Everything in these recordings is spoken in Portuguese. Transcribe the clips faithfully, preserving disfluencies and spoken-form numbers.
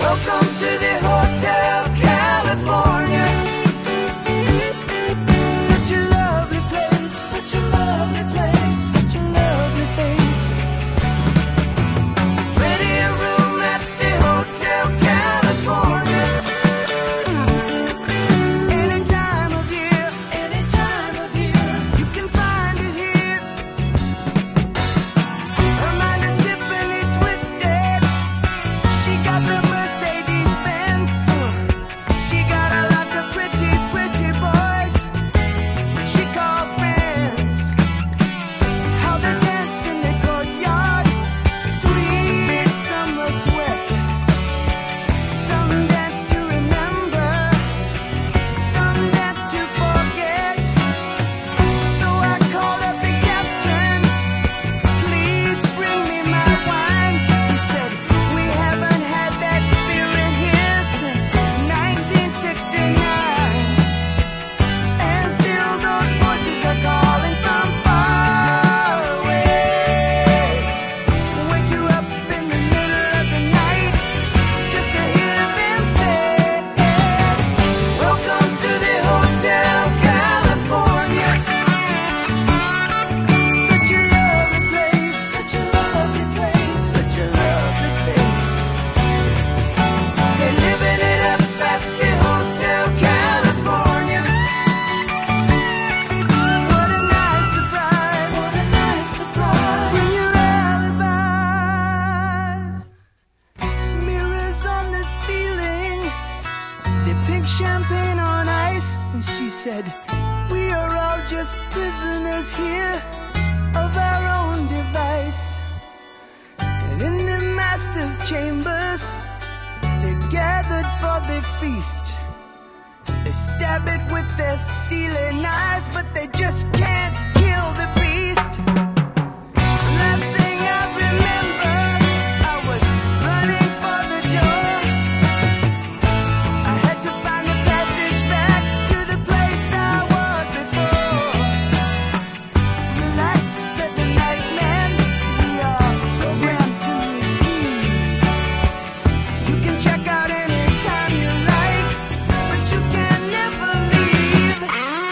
Welcome to the Hotel California. Such a lovely place, such a lovely place, such a lovely face. Plenty of room at the Hotel California. Any time of year, any time of year, you can find it here. Her mind is Tiffany twisted. She got the Mercedes Benz. She got a lot of pretty, pretty boys she calls friends. How they dance in the courtyard, sweet summer sweat. Some dance to remember, some dance to forget. So I called up the captain, please bring me my wine. He said, we haven't had that spirit here since nineteen sixty-nine. And still those voices are calling from far away. Wake you up in the middle of the night just to hear them say, welcome to the Hotel California. Such a lovely place, such a lovely place, such a lovely face. They're living it up at the Hotel California. What a nice surprise, what a nice surprise. Bring your alibis. Mirrors on the ceiling, they pink champagne on ice. And she said, we are all just prisoners here of our own device. And in the master's chambers, they're gathered for the feast. They stab it with their steely knives, but they just can't kill the beast. Last thing I remember, I was running for the door. I had to find a passage back to the place I was before. Relax, said the night man, we are programmed to receive. You can check out anytime you like, but you can never leave.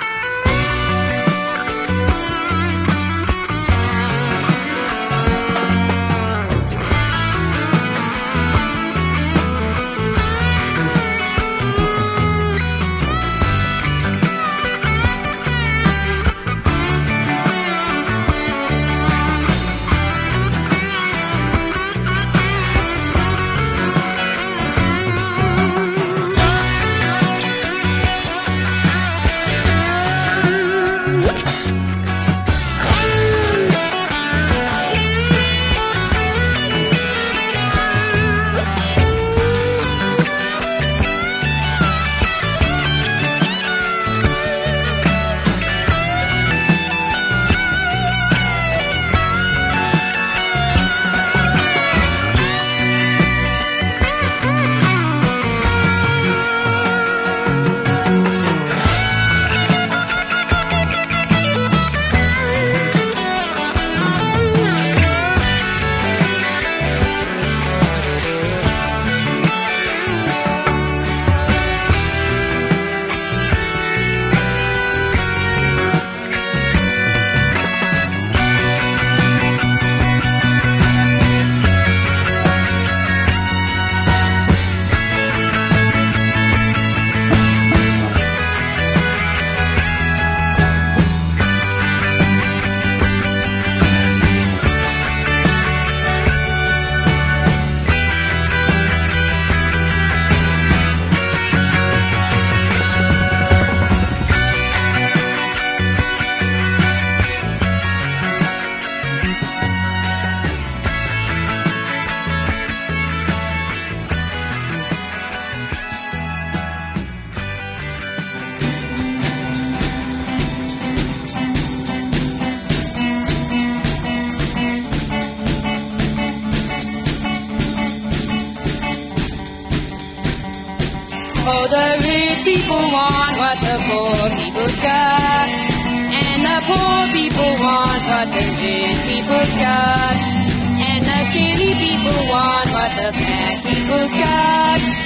Oh, the rich people want what the poor people's got, and the poor people want what the rich people's got, and the skinny people want what the fat people's got.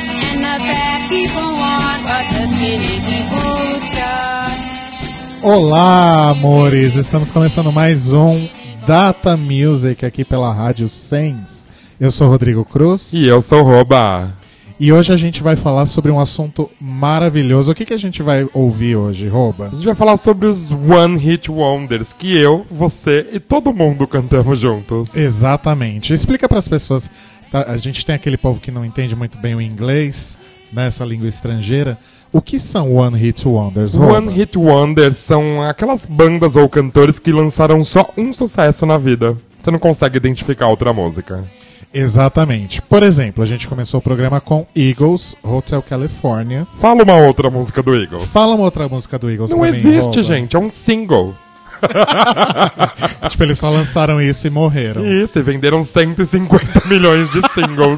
And the fat people want what the skinny people's got. Olá, amores! Estamos começando mais um Data Music aqui pela Rádio Sens. Eu sou Rodrigo Cruz. E eu sou Roba. E hoje a gente vai falar sobre um assunto maravilhoso. O que, que a gente vai ouvir hoje, Roba? A gente vai falar sobre os One Hit Wonders que eu, você e todo mundo cantamos juntos. Exatamente. Explica para as pessoas. Tá? A gente tem aquele povo que não entende muito bem o inglês, né, essa língua estrangeira. O que são One Hit Wonders, Roba? One Hit Wonders são aquelas bandas ou cantores que lançaram só um sucesso na vida. Você não consegue identificar outra música. Exatamente. Por exemplo, a gente começou o programa com Eagles, Hotel California. Fala uma outra música do Eagles. Fala uma outra música do Eagles. Não pra mim, existe, Roba. gente. É um single. Tipo, eles só lançaram isso e morreram. Isso, e venderam cento e cinquenta milhões de singles.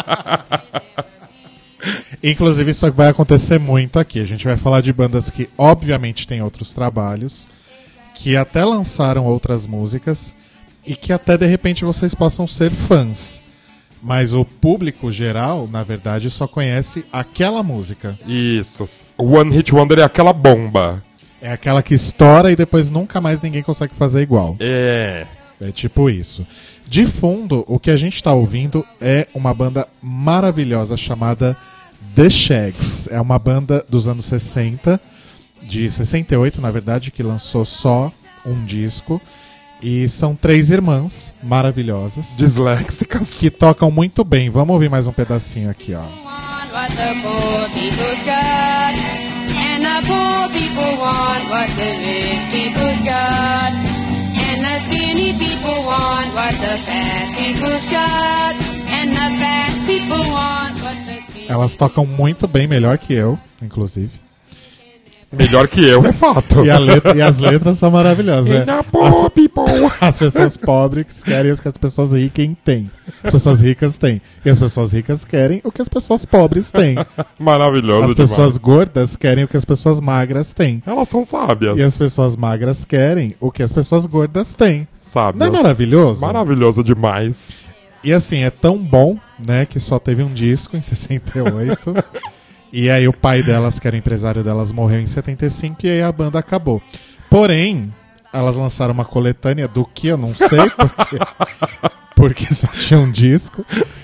Inclusive, isso vai acontecer muito aqui. A gente vai falar de bandas que, obviamente, têm outros trabalhos, que até lançaram outras músicas e que até, de repente, vocês possam ser fãs. Mas o público geral, na verdade, só conhece aquela música. Isso. O One Hit Wonder é aquela bomba. É aquela que estoura e depois nunca mais ninguém consegue fazer igual. É. É tipo isso. De fundo, o que a gente tá ouvindo é uma banda maravilhosa chamada The Shaggs. É uma banda dos anos sessenta, de sessenta e oito, na verdade, que lançou só um disco. E são três irmãs maravilhosas Disléxicas. que tocam muito bem. Vamos ouvir mais um pedacinho aqui, ó. Want what the poor people's got. And the poor people want what the rich people's got. And the skinny people want what the fat people's got. And the fat people want what the skinny... Elas tocam muito bem, melhor que eu, inclusive. Melhor que eu, é fato. E, a letra- e as letras são maravilhosas, né? And the poor people. As pessoas pobres querem o que as pessoas ricas têm. As pessoas ricas têm. E as pessoas ricas querem o que as pessoas pobres têm. Maravilhoso As demais. pessoas gordas querem o que as pessoas magras têm. Elas são sábias. E as pessoas magras querem o que as pessoas gordas têm. Sábias. Não é maravilhoso? Maravilhoso demais. E assim, é tão bom, né, que só teve um disco em sessenta e oito. E aí o pai delas, que era o empresário delas, morreu em setenta e cinco e aí a banda acabou. Porém, elas lançaram uma coletânea do que eu não sei, porque, porque só tinha um disco.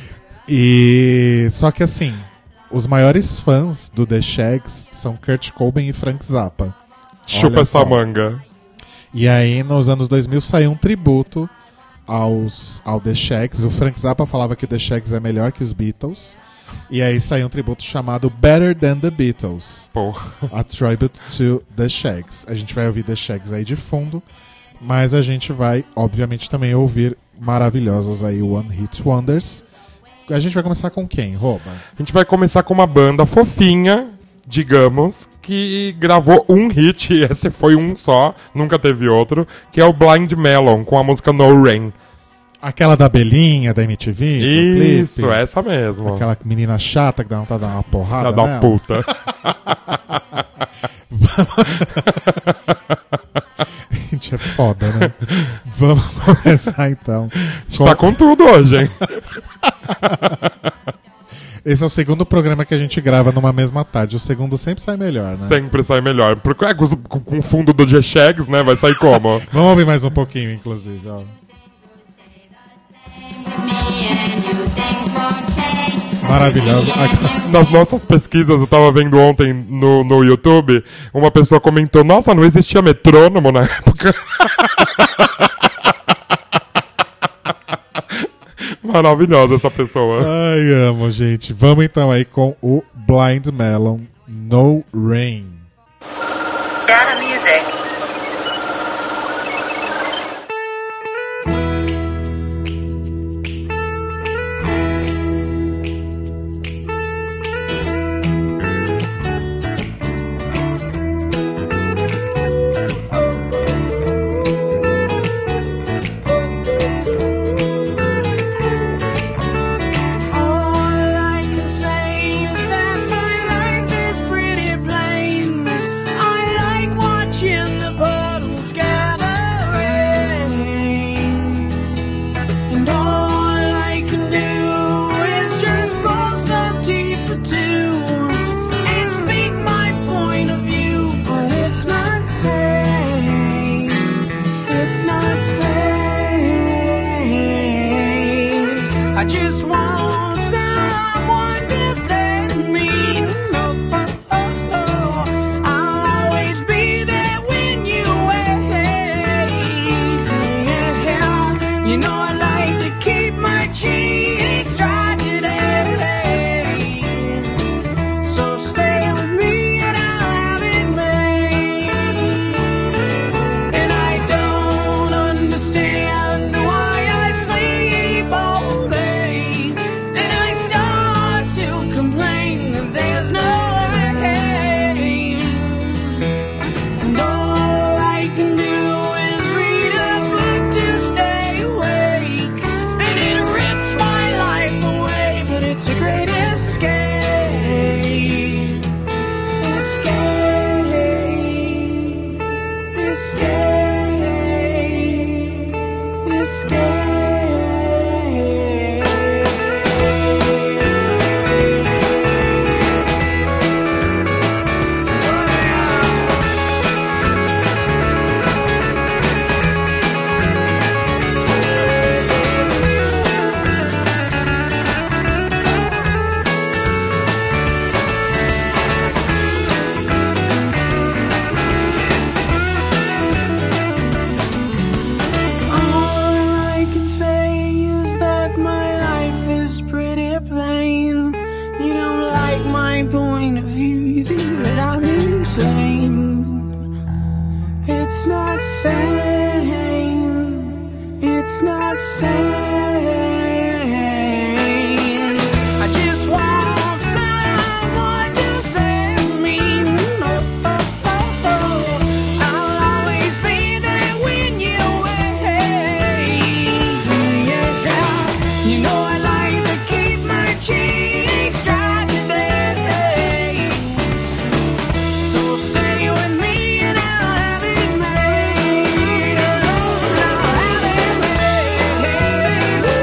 E só que assim, os maiores fãs do The Shaggs são Kurt Cobain e Frank Zappa. Chupa Olha essa só. manga. E aí, nos anos dois mil, saiu um tributo aos, ao The Shaggs. O Frank Zappa falava que o The Shaggs é melhor que os Beatles. E aí saiu um tributo chamado Better Than The Beatles. Porra. A Tribute to The Shaggs. A gente vai ouvir The Shaggs aí de fundo, mas a gente vai, obviamente, também ouvir maravilhosos aí One Hit Wonders. A gente vai começar com quem, Roba? A gente vai começar com uma banda fofinha, digamos, que gravou um hit, e esse foi um só, nunca teve outro, que é o Blind Melon, com a música No Rain. Aquela da Belinha, da M T V? do Isso, clipe? essa mesmo. Aquela menina chata que dá vontade de dar uma porrada Filha da nela. puta. Gente, é foda, né? Vamos começar então. Está com tudo hoje, hein? Esse é o segundo programa que a gente grava numa mesma tarde. O segundo sempre sai melhor, né? Sempre sai melhor. Porque é, com, com o fundo do G-Shags, né? Vai sair como? Vamos ouvir mais um pouquinho, inclusive. Ó. Maravilhoso. Aqui- Nas nossas pesquisas, eu tava vendo ontem no, no YouTube, uma pessoa comentou, nossa, não existia metrônomo na época. Maravilhosa essa pessoa. Ai, amo, gente. Vamos então aí com o Blind Melon, No Rain. Data Music. All I can say is that my life is pretty plain. I like watching like my point of view, you think that I'm insane. It's not sane. It's not sane. I just want someone to save me. Oh, oh, oh, oh. I'll always be there when you're away. Yeah. You know I like to keep my cheeks dry today. So stay with me and I'll have it made. I'll have it made.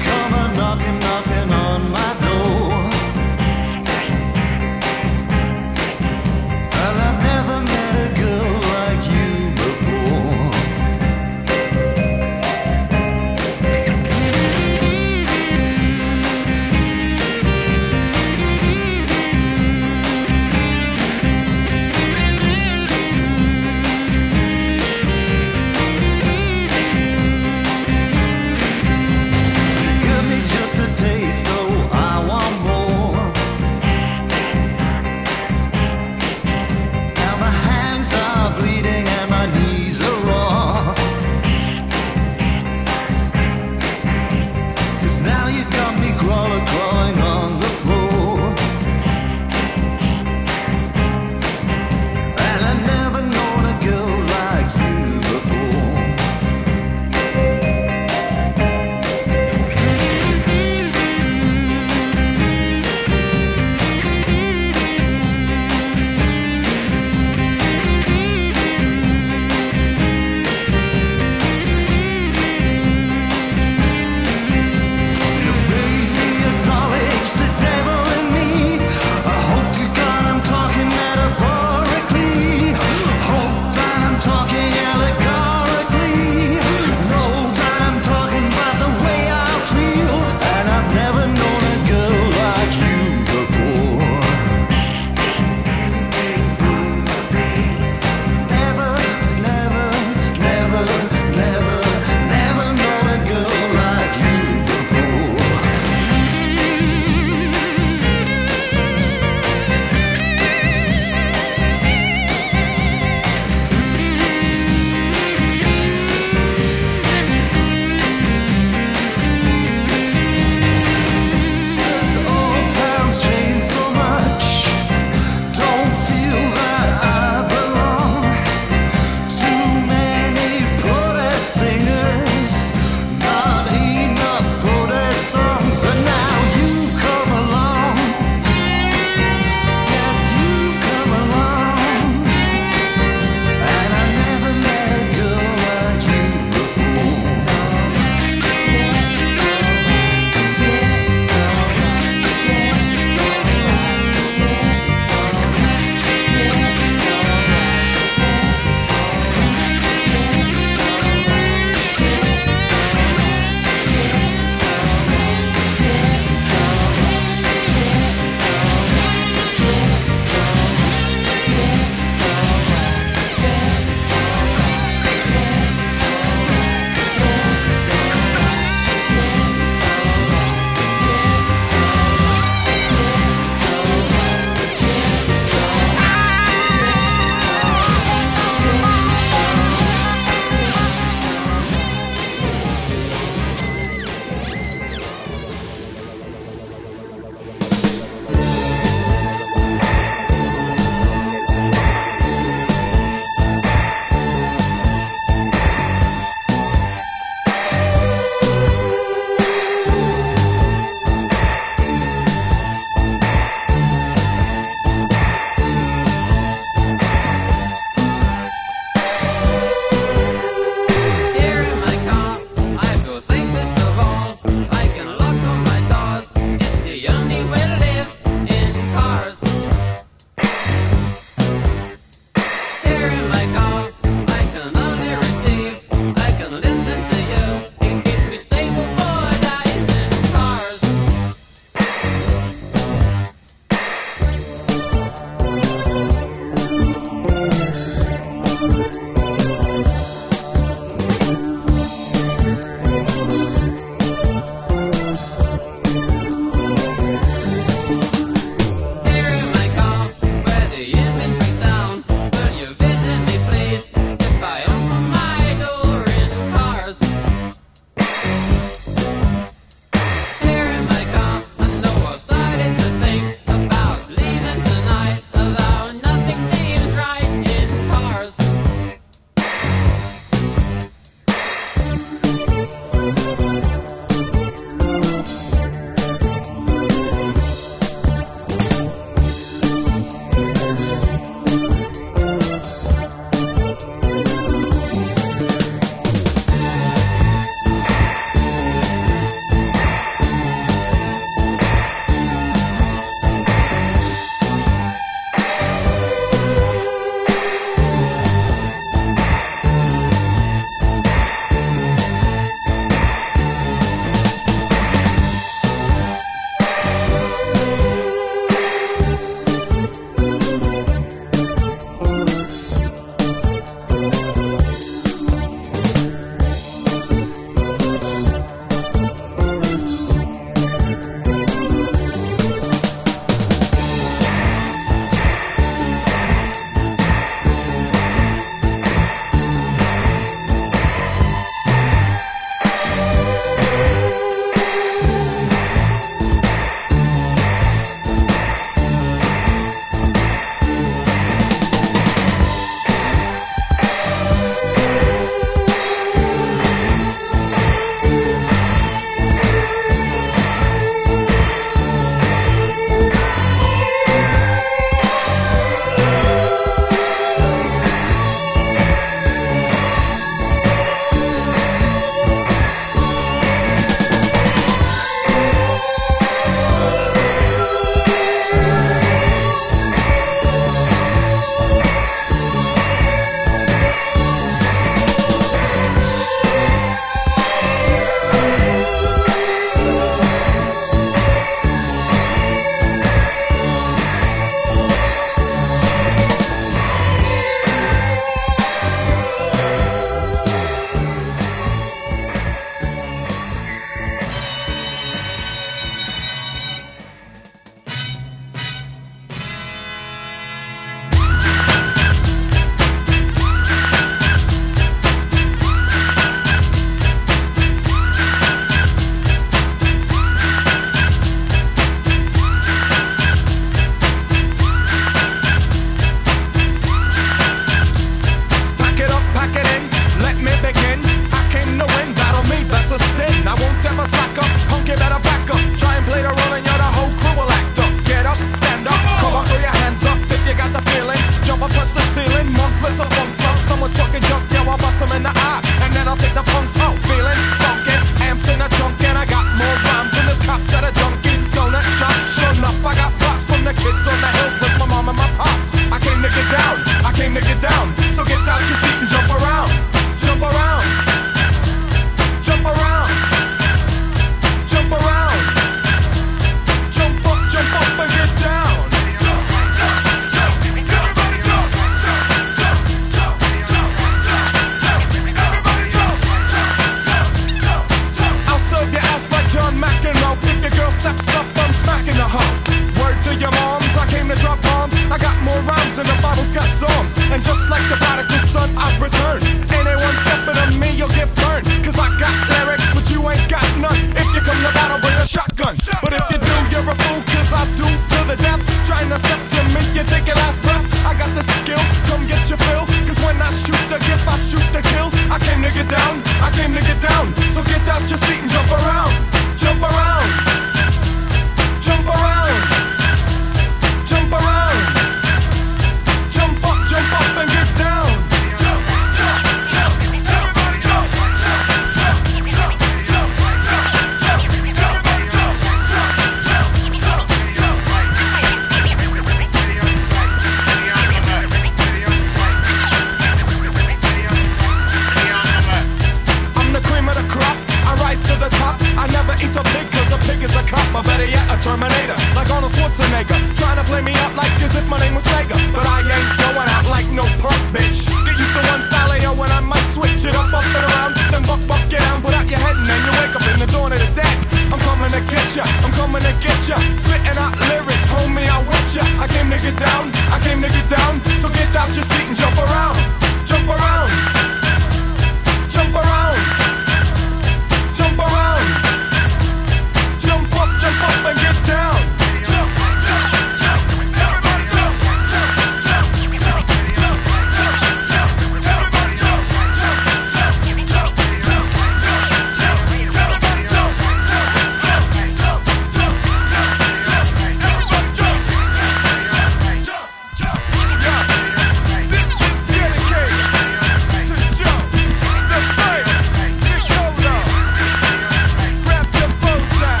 at a Terminator, like Arnold Schwarzenegger, trying to play me up like as if my name was Sega. But I ain't going out like no punk bitch. Get used to one style A O when I might switch it up, up and around, then buck, buck, get down, put out your head and then you wake up in the dawn of the dead. I'm coming to get ya, I'm coming to get ya, spitting out lyrics, homie, I want ya. I came to get down, I came to get down, so get out your seat and jump around, jump around, jump around, jump around, jump up, jump up and get down. Jump, jump, jump, everybody jump, jump, jump, jump, jump, jump, jump, everybody jump, jump, jump, jump, jump, jump, jump, everybody jump, jump, jump, jump, jump, jump, everybody jump, jump, jump, yeah. This is dedicated to Jump, the third, Nicola. Grab your bows out.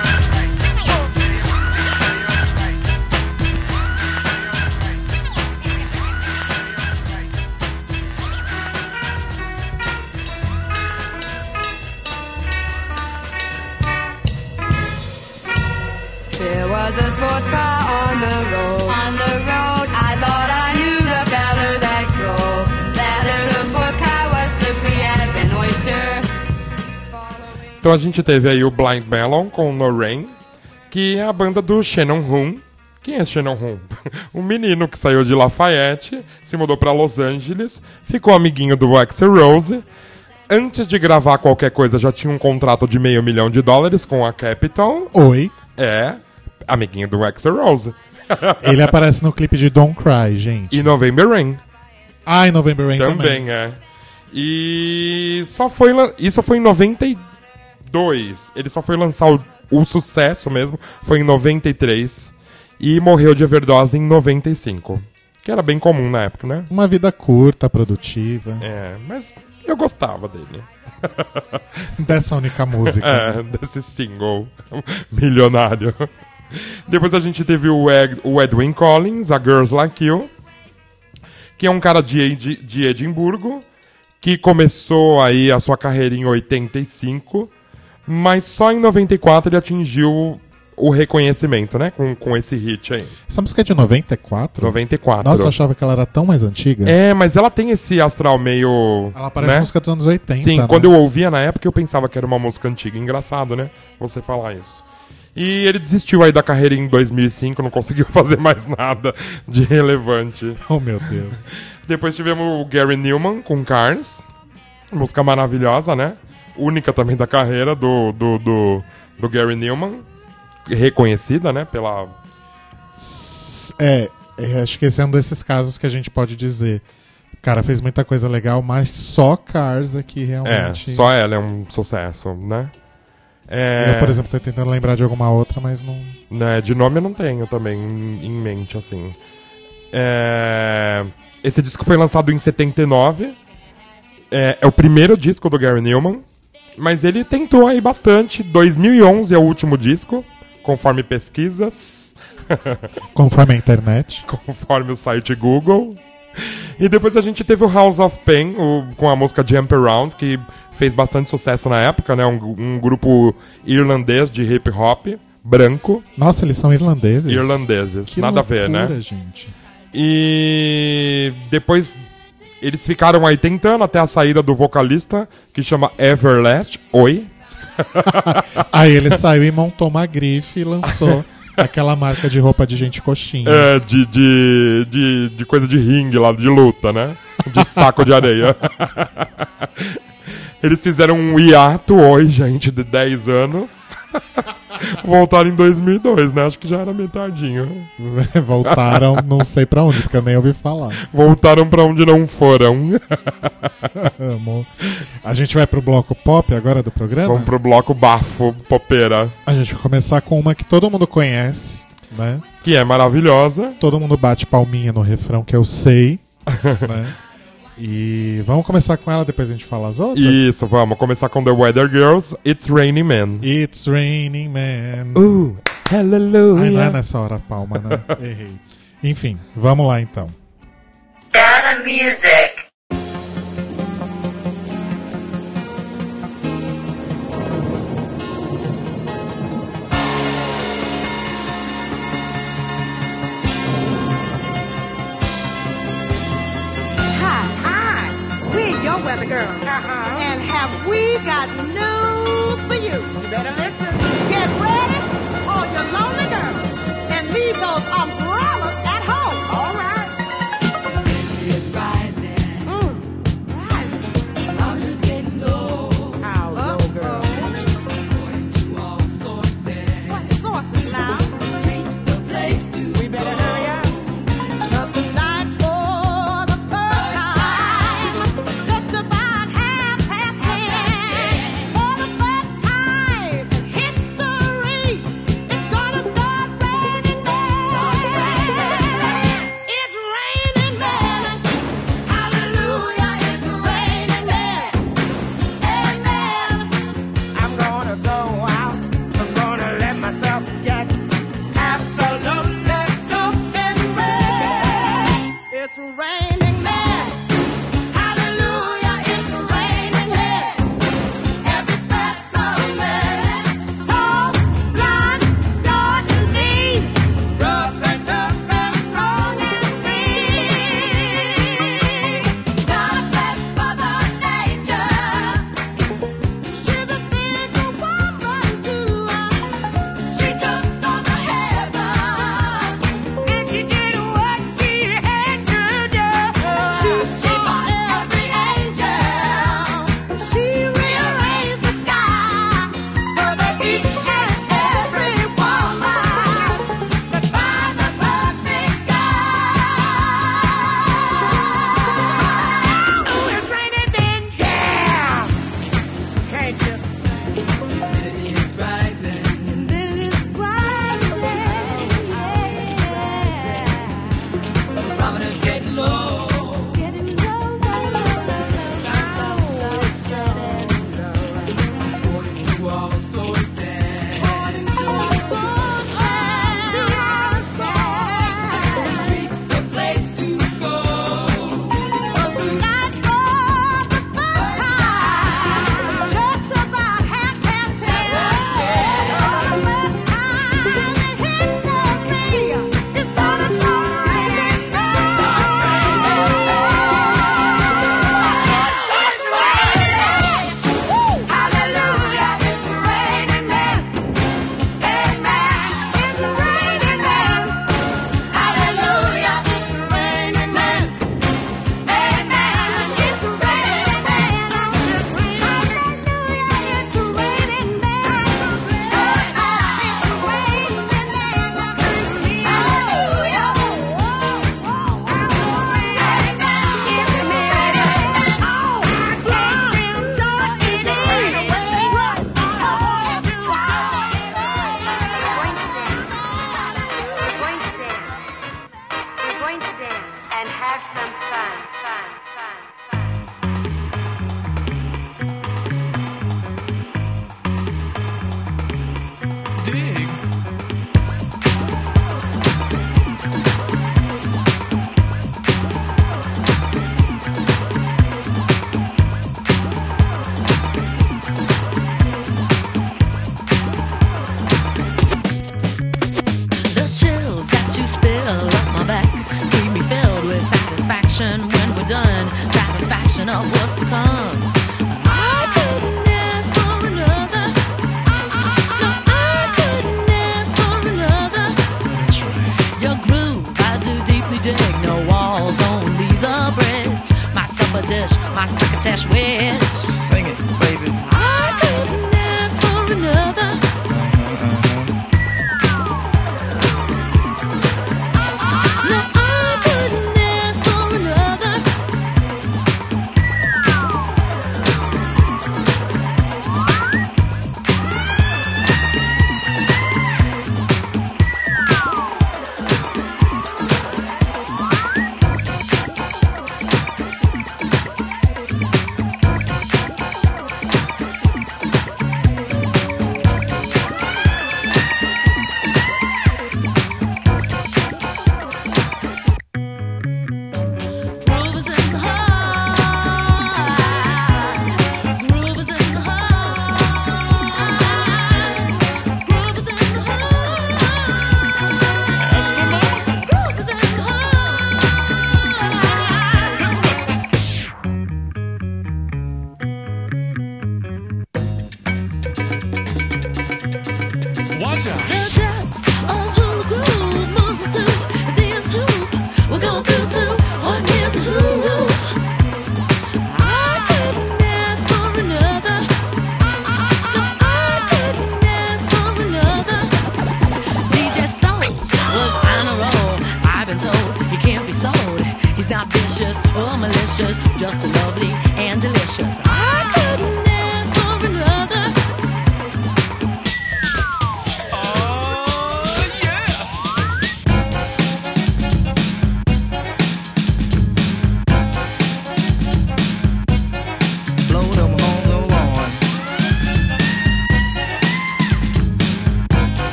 There was a sports car on the road. On the road, I thought I knew the fella that drove. That little sports car was slippery as an oyster. Então a gente teve aí o Blind Melon com No Rain, que é a banda do Shannon Hoon. Quem é Shannon Hoon? Um menino que saiu de Lafayette, se mudou pra Los Angeles, ficou amiguinho do Axl Rose. Antes de gravar qualquer coisa, já tinha um contrato de meio milhão de dólares com a Capitol. Oi. É, amiguinho do Axl Rose. Ele aparece no clipe de Don't Cry, gente. E November Rain. Ah, em November Rain também. Também, é. E só foi lan- isso foi em noventa e dois. Ele só foi lançar o, o sucesso mesmo, foi em noventa e três. E morreu de overdose em noventa e cinco. Que era bem comum na época, né? Uma vida curta, produtiva. É, mas eu gostava dele. Dessa única música. É, desse single milionário. Depois a gente teve o, Ed, o Edwyn Collins, A Girls Like You, que é um cara de, Ed, de Edimburgo, que começou aí a sua carreira em oitenta e cinco, mas só em noventa e quatro ele atingiu o reconhecimento, né? Com, com esse hit aí. Essa música é de noventa e quatro? noventa e quatro. Nossa, eu achava que ela era tão mais antiga. É, mas ela tem esse astral meio... Ela parece né? música dos anos oitenta. Sim, né? quando eu ouvia na época eu pensava que era uma música antiga. Engraçado, né? Você falar isso. E ele desistiu aí da carreira em dois mil e cinco, não conseguiu fazer mais nada de relevante. Oh, meu Deus. Depois tivemos o Gary Newman com Cars. Música maravilhosa, né? Única também da carreira do, do, do, do Gary Newman. Reconhecida, né? Pela... É, é, acho que esse é um desses casos que a gente pode dizer. O cara fez muita coisa legal, mas só Cars aqui É, realmente... só ela é um sucesso, né? É... Eu, por exemplo, tô tentando lembrar de alguma outra, mas não... Né, de nome eu não tenho também em, em mente, assim. É... Esse disco foi lançado em setenta e nove. É, é o primeiro disco do Gary Newman. Mas ele tentou aí bastante. dois mil e onze é o último disco, conforme pesquisas. Conforme a internet. Conforme o site Google. E depois a gente teve o House of Pain, o, com a música Jump Around, que fez bastante sucesso na época, né? Um, um grupo irlandês de hip hop, branco. Nossa, eles são irlandeses? Irlandeses, Que nada loucura, a ver, né? gente. E depois eles ficaram aí tentando até a saída do vocalista, que chama Everlast. Oi? Aí ele saiu e montou uma grife e lançou aquela marca de roupa de gente coxinha. É, de, de, de, de coisa de ringue lá, de luta, né? De saco de areia. Eles fizeram um hiato, oi, gente, de dez anos. Voltaram em dois mil e dois, né? Acho que já era metadinho. Voltaram, não sei pra onde, porque eu nem ouvi falar. Voltaram pra onde não foram. Amo. A gente vai pro bloco pop agora do programa? Vamos pro bloco bafo, popeira. A gente vai começar com uma que todo mundo conhece, né? Que é maravilhosa. Todo mundo bate palminha no refrão, que eu sei, né? E vamos começar com ela, depois a gente fala as outras? Isso, vamos começar com The Weather Girls, It's Raining Men. It's Raining Man. Uh, hallelujah. Ai, não é nessa hora a palma, né? Errei. Enfim, vamos lá então. Data Music. girls. Uh-huh. And have we got news for you? You better listen. Get ready, all you lonely girls, and leave those umbrellas at home. All right. It's rising. Mm, rising. I'm just getting low. How low, girl? According to all sources. What sources now? The streets, the place to We better go. hurry up. 'Cause tonight, for the first time, just about half past ten, for the first time in history, it's gonna start raining men. It's raining men. Hallelujah, it's raining men. Amen. I'm gonna go out. I'm gonna let myself get absolutely soaking wet. It's raining men. Hallelujah, it's raining men. Every specimen, tall, blonde, dark and neat, rough and tough and strong and free. God bless Mother Nature. She's a single woman too. She took on the heaven, and she did what she had to do. She, she bought every angel. She rearranged the sky so that each and every woman could find the perfect guy. Oh, it's raining men, yeah. Can't you? It's rising. Then it's rising, yeah. The barometer's getting low. Getting low, low, low, low, low, low. It's getting low. According to all sources. According to our sources. The streets, the place to go. Was tonight for the first time, just about half past ten. For the first time in history, it's gonna start raining men. It's raining. Woo! Hallelujah, it's raining men. Amen. It's raining men. Hallelujah, it's raining men. Amen. It's raining men. Hallelujah, it's raining men. We're going to dance and have some fun, fun, fun, fun. Dig. The chills that you spill up my back keep me filled with satisfaction when we're done. Satisfaction of what's to come. I couldn't ask for another. No, I couldn't ask for another. Your groove, I do deeply dig. No walls, only the bridge. My supper dish, my crocketesh wish. Sing it, baby. I couldn't ask for another. No, I couldn't ask for another.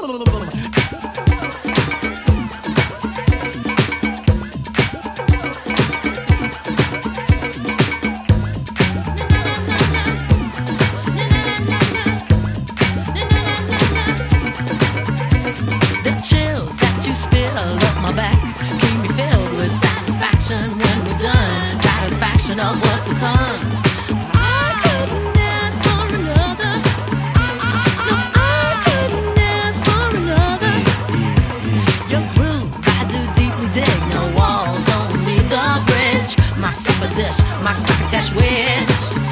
The chills that you spill up my back keep me filled with satisfaction when we're done. Satisfaction of what's to come. I couldn't ask for another. No, I couldn't ask for another. Your groove, I do deeply dig. No walls, only the bridge. My supper dish, my succotash wish.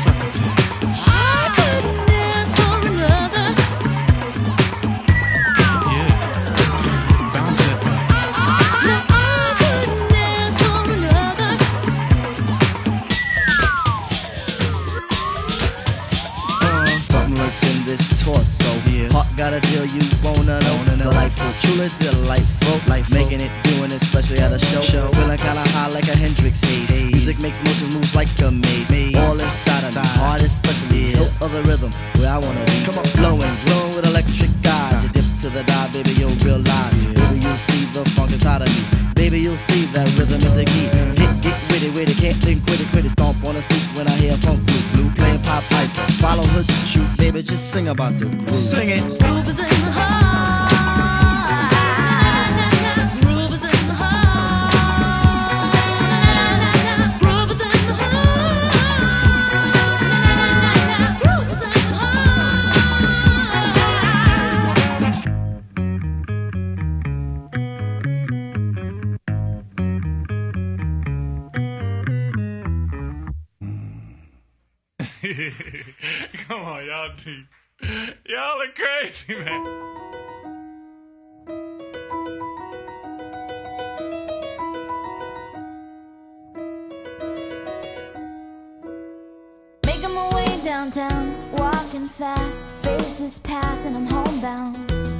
I couldn't ask for another. No, I couldn't ask for another. Something lurks in this torso. Heart got a deal you wanna know. Delightful, truly delightful. Life making it, doing it, especially at a show. Feeling kinda high like a Hendrix haze. Music makes motion moves like a maze. All inside of me, heart especially. Hilt of the rhythm, where I wanna be. Come on, flowing, glowing with electric eyes. You dip to the dive, baby, you'll realize. Baby, you'll see the funk inside of me. Baby, you'll see that rhythm is a key. Hit, get witty, witty, can't think, quit it, quit it. Stomp on a stoop when I hear funk blue, blue playing pop piper. Follow hoods, shoot, baby, just sing about the groove. Sing it. Groove is in the heart. Groove is in the heart. Groove is in the heart. Groove is in the Come on, y'all deep. Y'all are crazy, man. Making my way downtown, walking fast, faces pass and I'm homebound.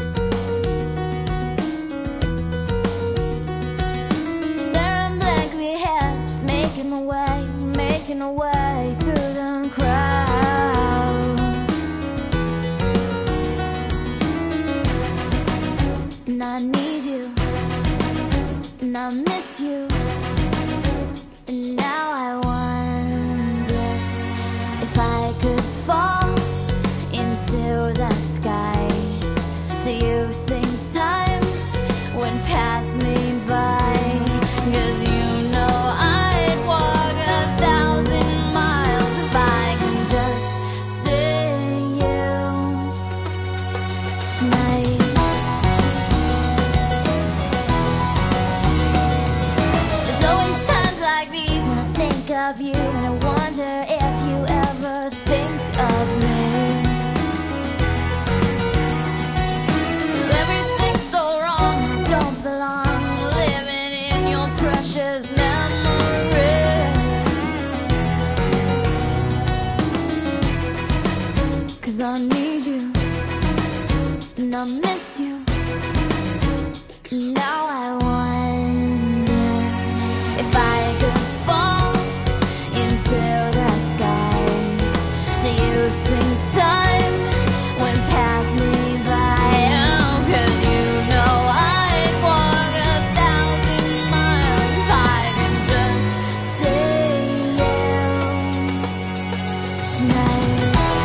Staring blankly ahead, just making my way, making my way through the crowd. And I need you, and I miss you, and now I wonder if I could fall into the sky. Do you think time would pass me by? 'Cause you know I'd walk a thousand miles if I can just see you tonight. There's always times like these when I think of you, and I wonder if you ever think of me. 'Cause everything's so wrong and I don't belong, living in your precious memory. 'Cause I need you, and I miss you, and now I wonder if I could fall into the sky. Do you think time would pass me by? Oh, 'cause you know I'd walk a thousand miles if I could just see you tonight.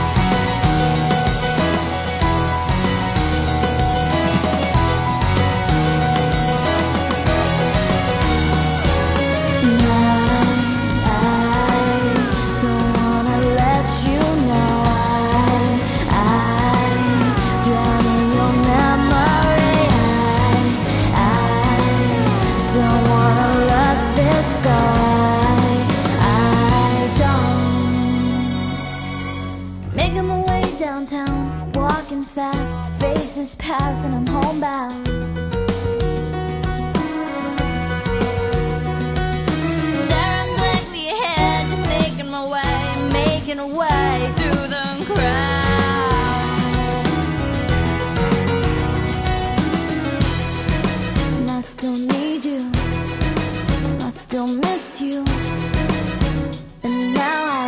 Making my way downtown, walking fast, faces pass and I'm homebound. Staring blankly ahead, just making my way, making a way through the crowd. And I still need you, I still miss you, and now I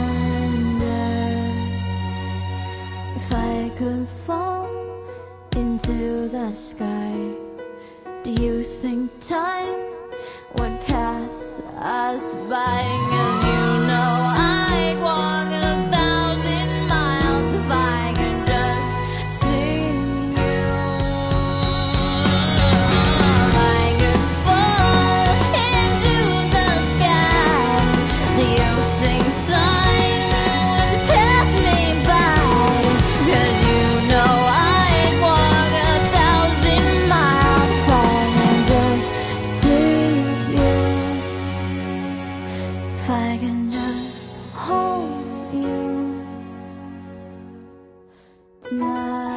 wonder if I could fall in into the sky. Do you think time would pass us by? 'Cause you know I'd walk a thousand miles if I could just see you. I could fall into the sky. Do you think time would pass me by? 'Cause you know I'd walk a thousand miles if I could just see you. If I can just hold you tonight.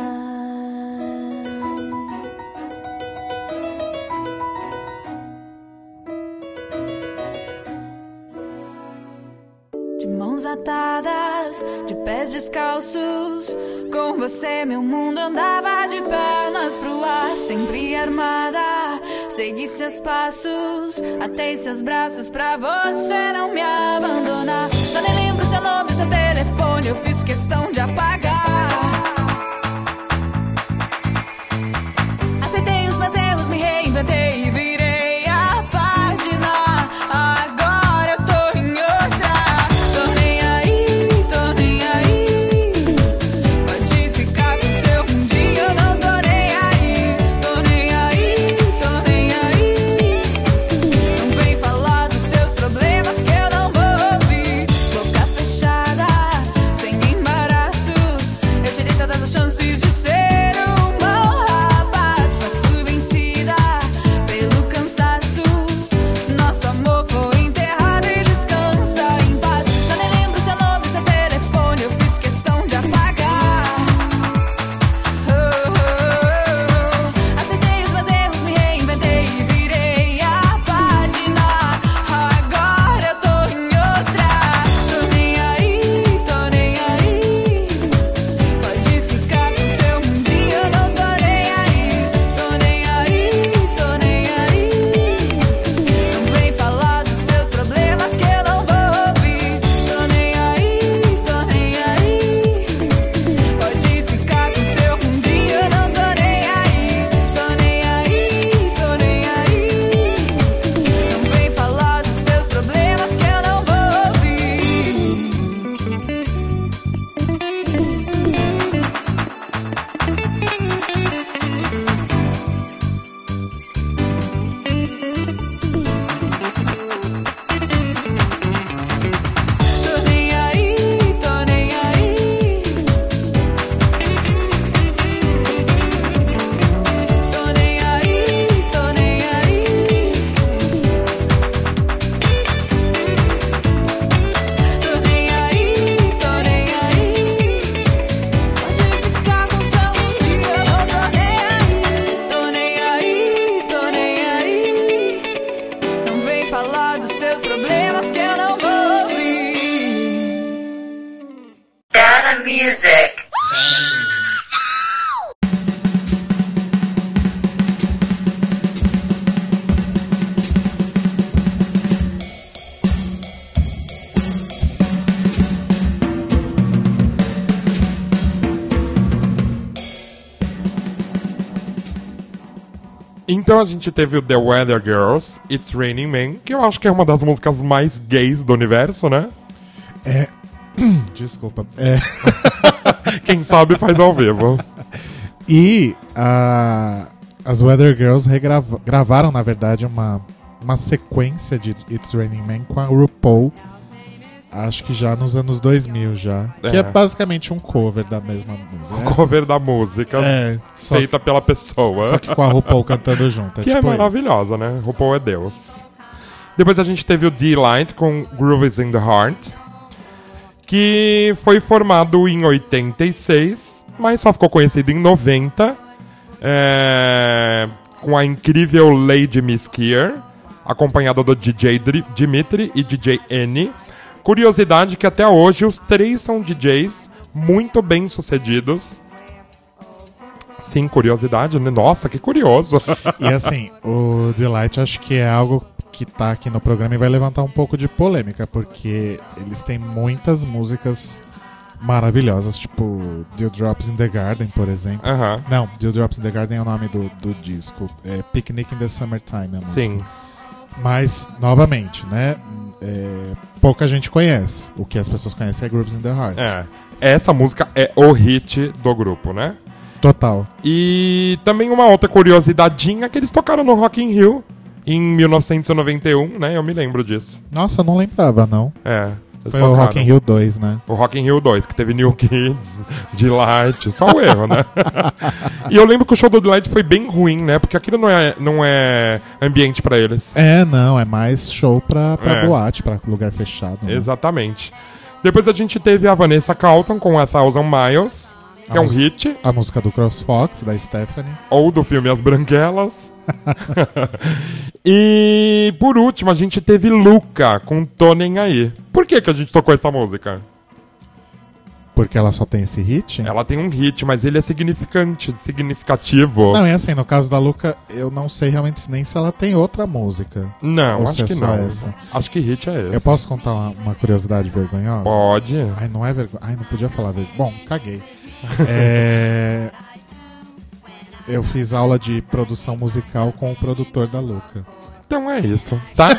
De mãos atadas, de pés descalços, com você meu mundo andava de pernas pro ar, sempre armada. Segui seus passos, atei seus braços pra você não me abandonar. Só nem lembro seu nome, seu telefone, eu fiz questão de apagar. Aceitei os meus erros, me reinventei e virei a página. Agora eu tô em outra. Tô nem aí, tô nem aí. Pode ficar com seu um dia, eu não tô nem aí. Tô nem aí, tô nem aí. Não vem falar dos seus problemas que eu não vou ouvir. Boca fechada, sem embaraços. Eu tirei todas as chances de ser um bom rapaz, mas fui vencida pelo cansaço. Nosso amor foi enterrado e descansa em paz. Só nem lembro seu nome, seu telefone, eu fiz questão de apagar. Oh, oh, oh. Aceitei os meus erros, me reinventei e virei a página. Agora eu tô em outra. Tô nem aí, tô nem aí. Pode ficar com seu um dia, eu não tô nem aí. Tô nem aí, tô nem aí. Não vem falar dos seus problemas que eu não vou ouvir. Tô nem aí, tô nem aí. Pode ficar com seu um dia, eu não tô nem aí. Tô nem aí, tô nem aí. Não vem falar dos seus problemas que eu não vou ouvir. Tô nem aí, tô nem aí. Tô nem aí, tô nem aí. Tô nem aí, tô nem aí. Pode ficar com seu um dia, eu não tô nem aí. Tô nem aí, tô nem aí. Não vem falar dos seus problemas que eu não vou ouvir. Data Music. Então a gente teve o The Weather Girls, It's Raining Men, que eu acho que é uma das músicas mais gays do universo, né? É. Desculpa. É. Quem sabe faz ao vivo. E a- as Weather Girls regrava- gravaram, na verdade, uma, uma sequência de It's Raining Men com a RuPaul. Acho que já nos anos dois mil já. É. Que é basicamente um cover da mesma música. O cover da música É, só, feita pela pessoa. só que com a RuPaul cantando junto. Que é tipo isso. maravilhosa, né? RuPaul é Deus. Depois a gente teve o D-Light com Grooves in the Heart, que foi formado em oitenta e seis, mas só ficou conhecido em noventa, é, com a incrível Lady Miss Kier, acompanhada do D J Dri- Dimitri e D J N. Curiosidade que até hoje os três são D Js muito bem sucedidos. Sim, curiosidade, né? Nossa, que curioso. E assim, o Delight acho que é algo que tá aqui no programa e vai levantar um pouco de polêmica, porque eles têm muitas músicas maravilhosas, tipo Dewdrops in the Garden, por exemplo. Aham. Não, Dewdrops in the Garden é o nome do, do disco. É Picnic in the Summertime, a música. Sim. Mas, novamente, né? é, pouca gente conhece. O que as pessoas conhecem é Grooves in the Heart. É. Essa música é o hit do grupo, né? Total. E também uma outra curiosidadinha que eles tocaram no Rock in Rio em mil novecentos e noventa e um, né? Eu me lembro disso. Nossa, eu não lembrava, não. É. eles Foi o tocaram. Rock in Rio dois, né? O Rock in Rio dois, que teve New Kids, Delight, só o erro, né? E eu lembro que o show do Delight foi bem ruim, né? Porque aquilo não é, não é ambiente pra eles. É, não, é mais show pra, pra É. boate, pra lugar fechado. Né? Exatamente. Depois a gente teve a Vanessa Carlton com a Thousand Miles, que A é um música- hit. A música do CrossFox, da Stephanie. Ou do filme As Branquelas. E por último, a gente teve Luca com Tô Nem Aí. Por que, que a gente tocou essa música? Porque ela só tem esse hit? Ela tem um hit, mas ele é significante, significativo. Não, é assim, no caso da Luca, eu não sei realmente nem se ela tem outra música. Não, Ou acho se é que só não. essa. Acho que hit é esse. Eu posso contar uma, uma curiosidade vergonhosa? Pode. Ai, não é vergonha. Ai, não podia falar vergonha. Bom, caguei. É... Eu fiz aula de produção musical com o produtor da Luca. Então é isso, tá?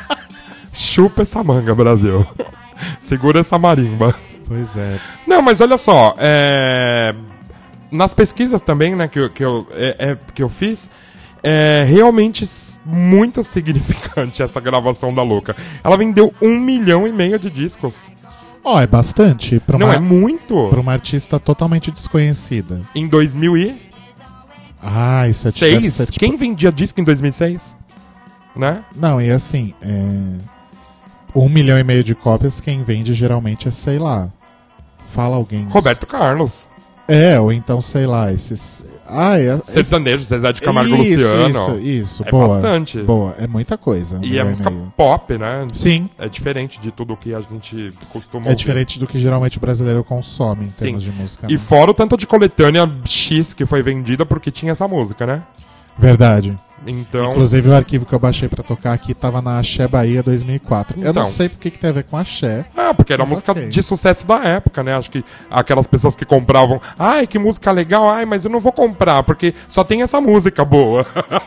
Chupa essa manga, Brasil. Segura essa marimba. Pois é. Não, mas olha só, é... nas pesquisas também, né, que eu, que eu, é, é, que eu fiz, é realmente s- muito significante essa gravação da Luca. Ela vendeu um milhão e meio de discos. Ó, é bastante. Pra Não uma, é muito? Pra uma artista totalmente desconhecida. Em dois mil e Ah, isso é tipo- deve seis? ser, tipo- Quem vendia disco em dois mil e seis? Né? Não, e assim, é... um milhão e meio de cópias, quem vende geralmente é, sei lá. Fala alguém. Roberto Carlos. É, ou então, sei lá, esses. Ah, é. Sertanejo, Zezé de Camargo isso, Luciano. Isso, isso, É boa. bastante. Boa, é muita coisa. um E é milhão música meio. pop, né? Sim. É diferente de tudo que a gente costuma É ouvir. diferente do que geralmente o brasileiro consome em Sim. termos de música. E né? fora o tanto de coletânea X que foi vendida porque tinha essa música, né? Verdade. Então... Inclusive o arquivo que eu baixei pra tocar aqui tava na Axé Bahia dois mil e quatro. Eu Então. não sei porque que tem a ver com Axé. Ah, porque era Mas música ok. de sucesso da época, né? Acho que aquelas pessoas que compravam, ai, que música legal, ai, mas eu não vou comprar, porque só tem essa música boa.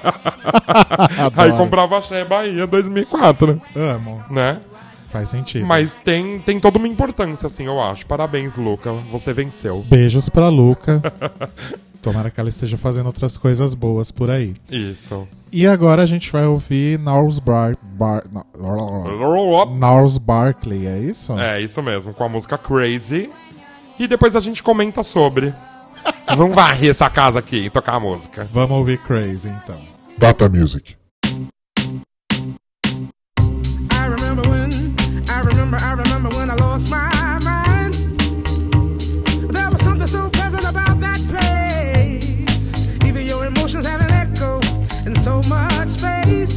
Aí Adoro. comprava Axé Bahia dois mil e quatro, Amo. né? Faz sentido. Mas tem, tem toda uma importância, assim, eu acho. Parabéns, Luca. Você venceu. Beijos pra Luca. Tomara que ela esteja fazendo outras coisas boas por aí. Isso. E agora a gente vai ouvir Gnarls Bar... Bar... Gnarls Barkley, é isso? É, isso mesmo, com a música Crazy. E depois a gente comenta sobre. Vamos varrer essa casa aqui e tocar a música. Vamos ouvir Crazy, então. Data Music. I remember when, I remember, I remember when I lost my mind. There was something so pleasant about that place. Even your emotions have an echo in so much space.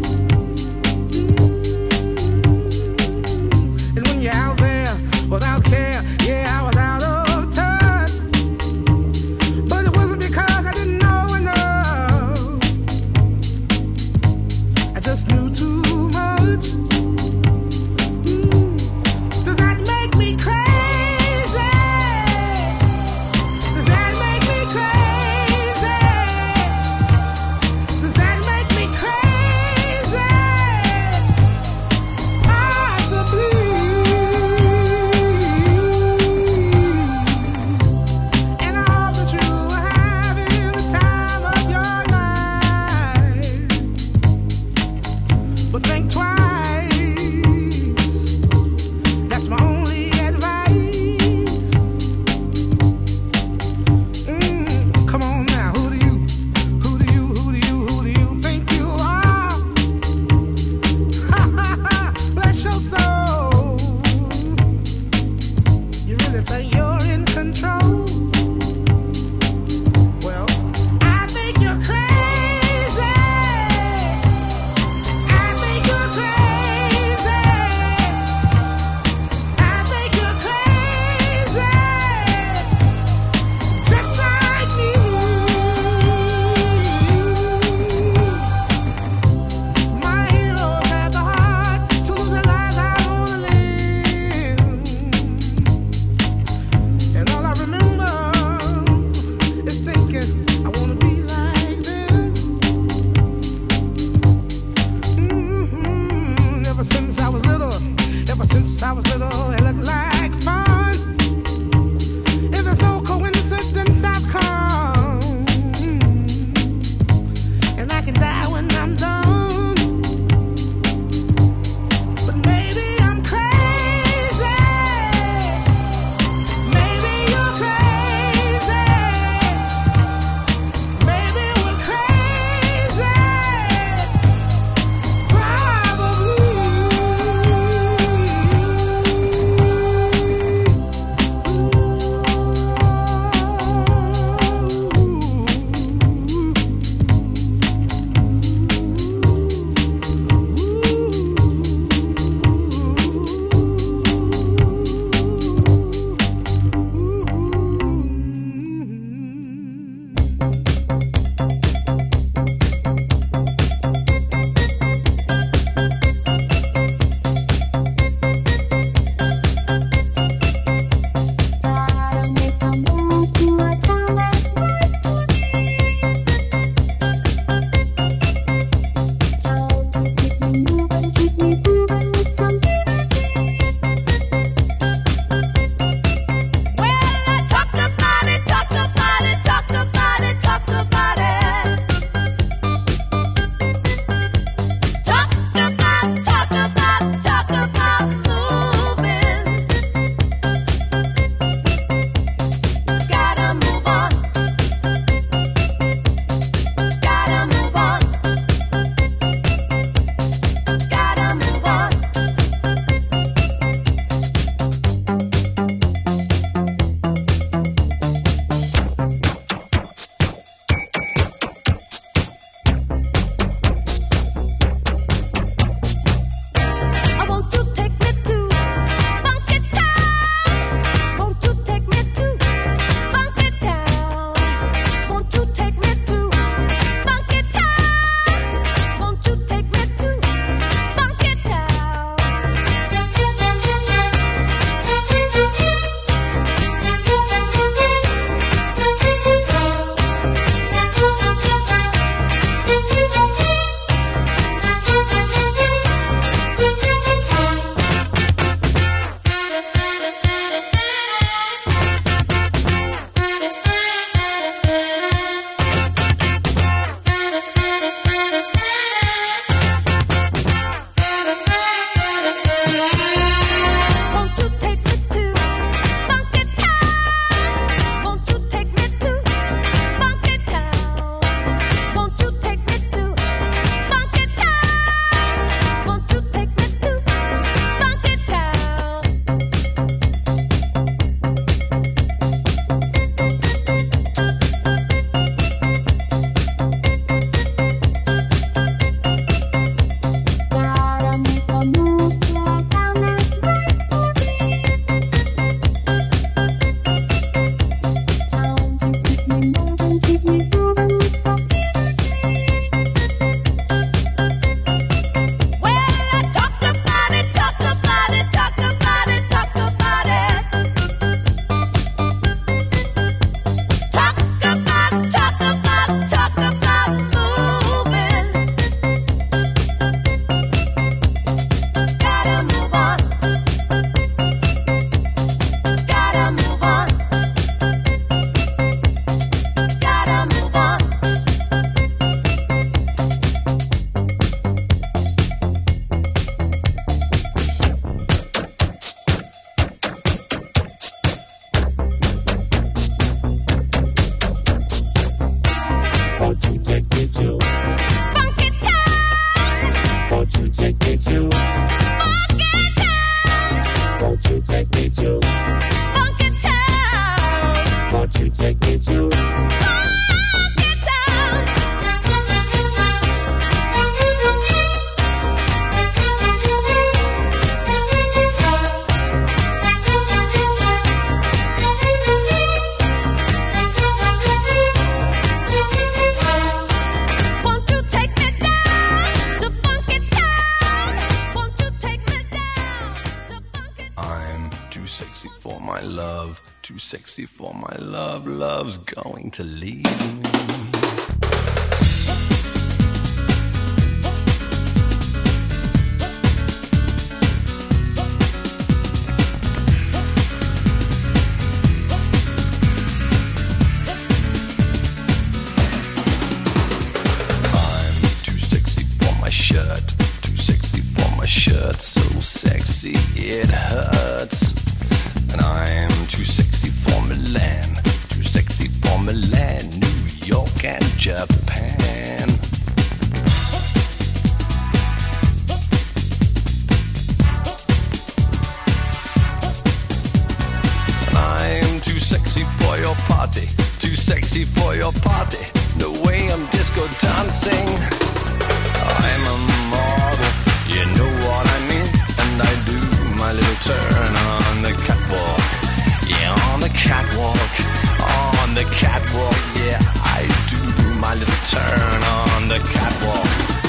And when you're out there without care, yeah, I was out of touch. But it wasn't because I didn't know enough. to Funky Town? Won't you take me to Funky Town? Won't you take me to Funky Town? Won't you take me to Funky Town? Won't you take me down to Funky Town? Won't you take me down to Funky Town? I'm too sexy for my love, too sexy for my love. Love's going to leave me. Shirt, too sexy for my shirt, so sexy it hurts. And I'm too sexy for Milan, too sexy for Milan, New York and Japan. And I'm too sexy for your party, too sexy for your party, the way I'm disco dancing. I'm a model, you know what I mean, and I do my little turn on the catwalk, yeah, on the catwalk, on the catwalk, yeah, I do my little turn on the catwalk.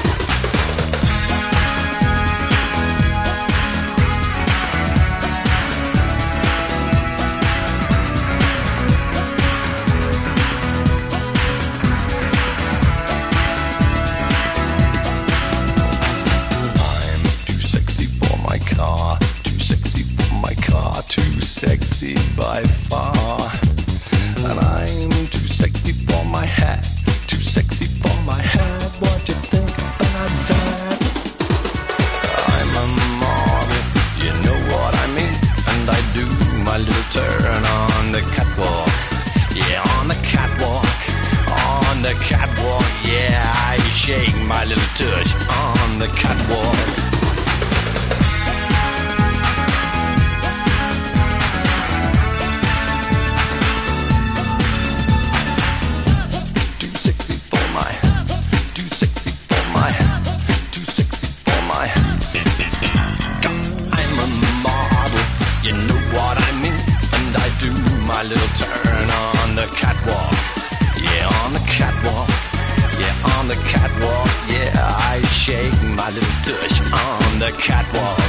Too sexy by far. And I'm too sexy for my hat, too sexy for my hat. What you think about that? I'm a model, you know what I mean, and I do my little turn on the catwalk, yeah, on the catwalk, on the catwalk, yeah, I shake my little touch on the catwalk. My little turn on the catwalk, yeah, on the catwalk, yeah, on the catwalk, yeah, I shake my little tush on the catwalk.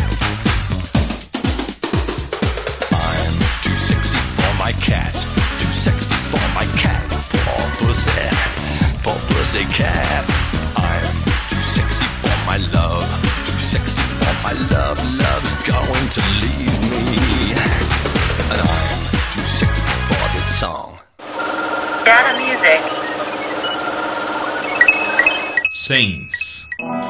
I'm too sexy for my cat, too sexy for my cat, poor pussy, poor pussy cat. I'm too sexy for my love, too sexy for my love, love's going to leave me, and I'm too sexy for this song. Data Music. Saints.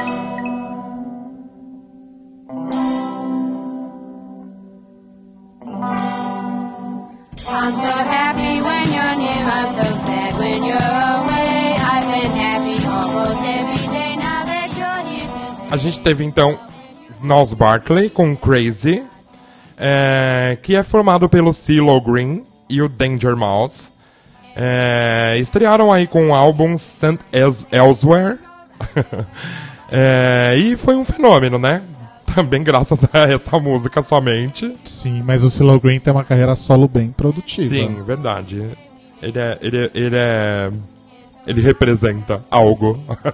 I'm so happy when you're near, I'm so sad when you're away. I've been happy almost every day now that you're here to A gente teve então Gnarls Barkley com Crazy, é, que é formado pelo CeeLo Green e o Danger Mouse. É, estrearam aí com o álbum Saint Els- Elsewhere. É, e foi um fenômeno, né? Também graças a essa música somente. Sim, mas o CeeLo Green tem uma carreira solo bem produtiva. Sim, verdade. Ele é... Ele, é- ele é... Ele representa algo.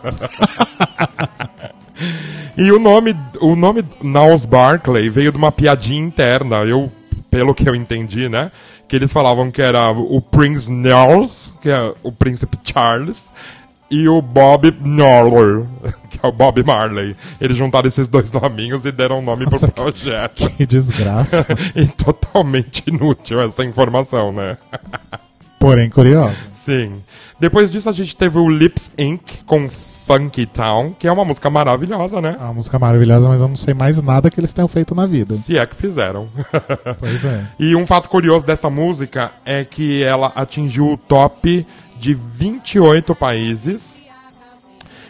E o nome, o nome Gnarls Barkley veio de uma piadinha interna. Eu, pelo que eu entendi, né? Que eles falavam que era o Prince Gnarls, que é o Príncipe Charles, e o Bob Gnarler, que é o Bob Marley. Eles juntaram esses dois nominhos e deram nome Nossa, pro projeto. Que desgraça. E totalmente inútil essa informação, né? Porém curiosa. Sim. Depois disso a gente teve o Lips incorporated com Funky Town, que é uma música maravilhosa, né? É uma música maravilhosa, mas eu não sei mais nada que eles tenham feito na vida. Se é que fizeram. Pois é. E um fato curioso dessa música é que ela atingiu o top de vinte e oito países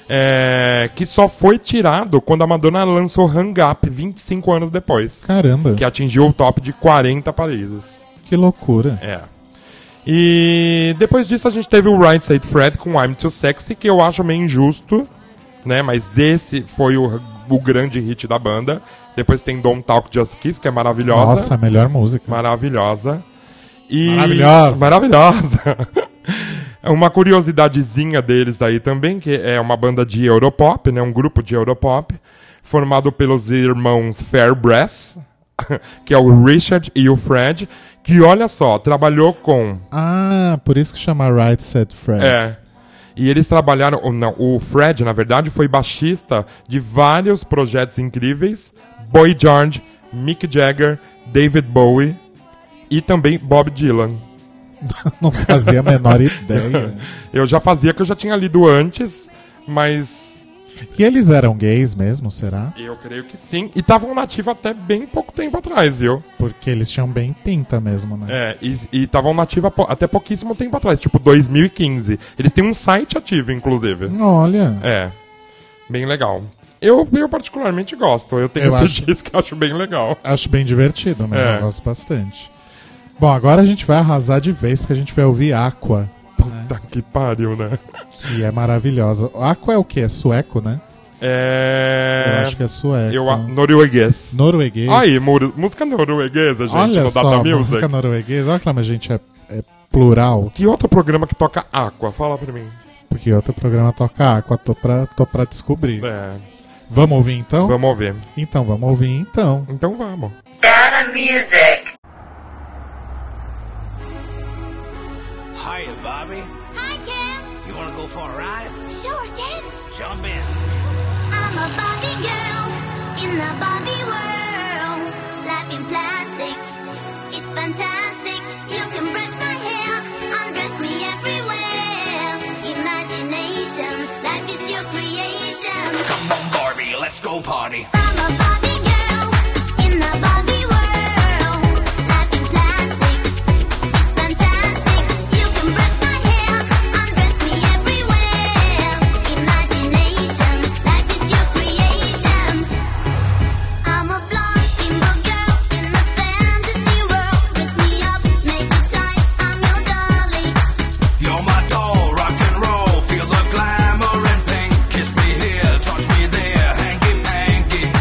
É, que só foi tirado quando a Madonna lançou Hang Up vinte e cinco anos depois. Caramba. Que atingiu o top de quarenta países. Que loucura. É. E depois disso a gente teve o Right Said Fred com I'm Too Sexy, que eu acho meio injusto, né? Mas esse foi o, o grande hit da banda. Depois tem Don't Talk Just Kiss, que é maravilhosa. Nossa, a melhor música. Maravilhosa. E... Maravilhosa. Maravilhosa. Uma curiosidadezinha deles aí também, que é uma banda de Europop, né? Um grupo de Europop, formado pelos irmãos Fairbrass, que é o Richard e o Fred, que, olha só, trabalhou com... Ah, por isso que chama Right Said Fred. É. E eles trabalharam... ou Não, o Fred, na verdade, foi baixista de vários projetos incríveis. Boy George, Mick Jagger, David Bowie e também Bob Dylan. Não fazia a menor ideia. Eu já fazia, que eu já tinha lido antes, mas... E eles eram gays mesmo, será? Eu creio que sim. E estavam nativos até bem pouco tempo atrás, viu? Porque eles tinham bem pinta mesmo, né? É, e estavam nativos até pouquíssimo tempo atrás, tipo dois mil e quinze. Eles têm um site ativo, inclusive. Olha. É, bem legal. Eu, eu particularmente gosto. Eu tenho Eu esse acho- disco que eu acho bem legal. Acho bem divertido mesmo, É. eu gosto bastante. Bom, agora a gente vai arrasar de vez, porque a gente vai ouvir Aqua, Puta que pariu, né? que é maravilhosa. Aqua é o quê? É sueco, né? É... Eu acho que é sueco. Eu, a- norueguês. Norueguês. Aí, mur- música norueguesa, gente, Olha no só, Data Music. música norueguesa. Olha como a gente é, é plural. Que outro programa que toca Aqua? Fala pra mim. Porque outro programa toca Aqua, tô pra, tô pra descobrir. É, Vamos ouvir então? vamos ouvir. Então, vamos ouvir então. Então vamos. Data Music. Hiya, Bobby. Hi, Ken. You wanna go for a ride? Sure, Ken. Jump in. I'm a Barbie girl in the Barbie world. Life in plastic, it's fantastic. You can brush my hair, undress me everywhere. Imagination, life is your creation. Come on, Barbie, let's go party. I'm a Barbie girl in the Barbie world. Life in plastic, it's fantastic. You can brush my hair, undress me everywhere. Imagination, life is your creation. I'm a blonde bimbo girl in a fantasy world. Dress me up, make it tight, I'm your dolly. You're my doll, rock and roll. Feel the glamour and pink. Kiss me here, touch me there. Hanky panky.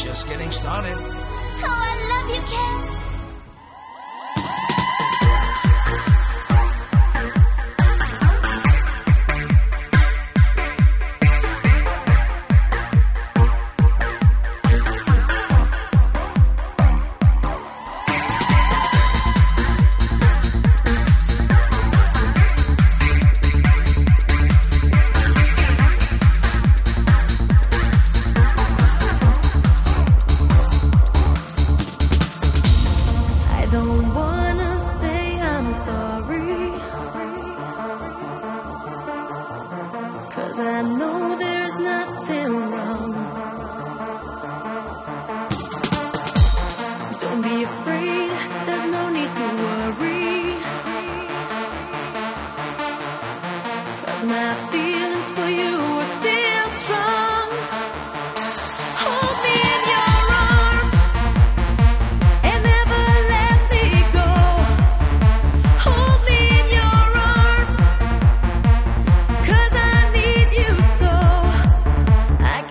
just getting started. Oh, I love you, Ken. I don't wanna say I'm sorry, 'cause I know there's nothing wrong. Don't be afraid, there's no need to worry, 'cause my feelings for you are still strong. Hold me in your arms and never let me go. Hold me in your arms, 'cause I need you so. I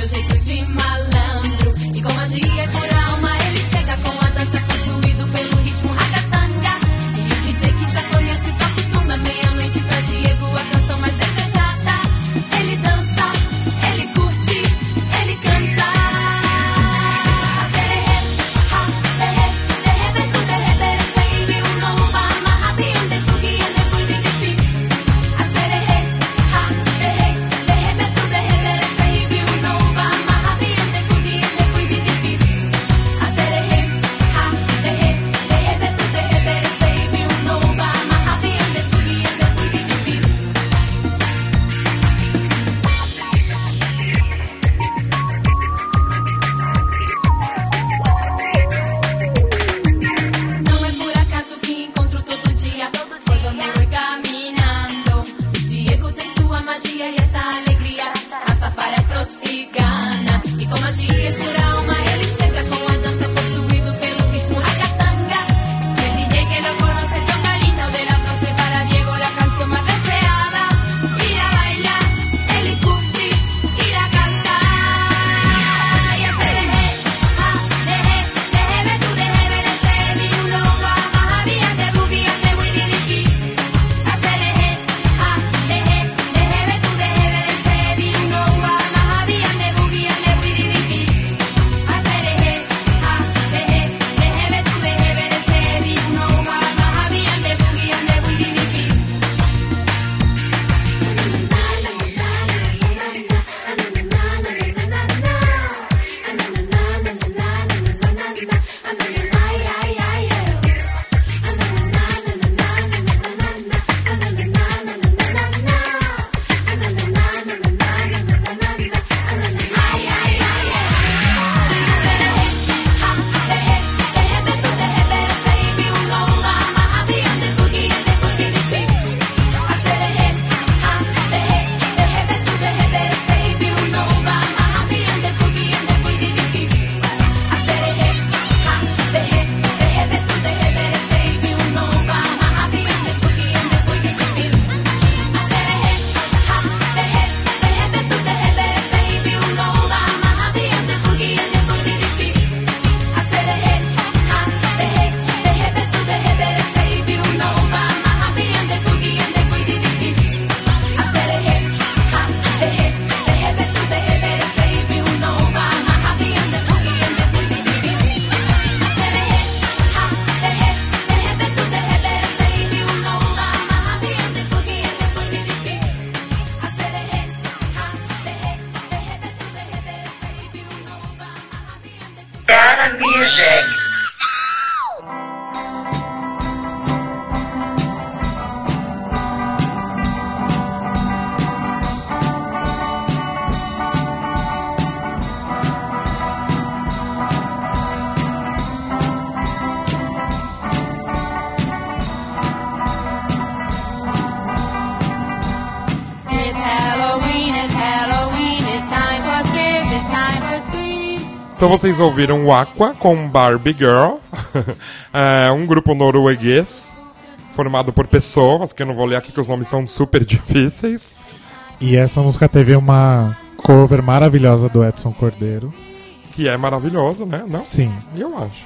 jeito de malandro. E com magia por alma ele chega com a dança possuído pelo ritmo ragatanga. E o D J que já conhece toca o som da meia-noite pra Diego a canção mais desejada. Ele dança, ele curte, ele canta. Sererê, ha, derê, derrebe, tu derrebere, seibi, uno, uba, mahabi, ande, fugi, ande, fugi, dipi. A sererê, ha, derê, derrebe, tu derrebere, seibi, uno, uba, mahabi, ande, fugi, ande, fugi, dipi. A sererê, ha, derê, derrebe, tu derrebere, seibi, uno, uba, mahabi, ande, fugi, ande, fugi, dipi. Não é por acaso que encontro todo dia, por donde voy caminando. Diego tem sua magia e esta alegria, Rastafari Afro-Cigana. E com magia e por alma ele chega com a dança possuído pelo ritmo ragatanga. Y el D J que lo conoce toca el himno de las doce para Diego, la canción más deseada. Y la baila, ele curte y la canta. Y a sereré, ha, deré, derrebe, tu derrebere, sebi, uno, uba, mahabi, ande, bugi, ande, widi, dipi. A sereré, ha, deré, derrebe, tu derrebere, sebi, uno, uba, mahabi, ande, bugi, ande, widi, dipi. A sereré, ha, deré, derrebe, tu derrebere, sebi, uno, uba, mahabi, ande, bugi, ande, widi, dipi. Ghana Music. It's Halloween, it's Halloween, it's time for scares, it's time for screams. Então vocês ouviram o Aqua com Barbie Girl, é um grupo norueguês formado por pessoas, que eu não vou ler aqui que os nomes são super difíceis. E essa música teve uma cover maravilhosa do Edson Cordeiro. Que é maravilhoso, né? Não? Sim. Eu acho.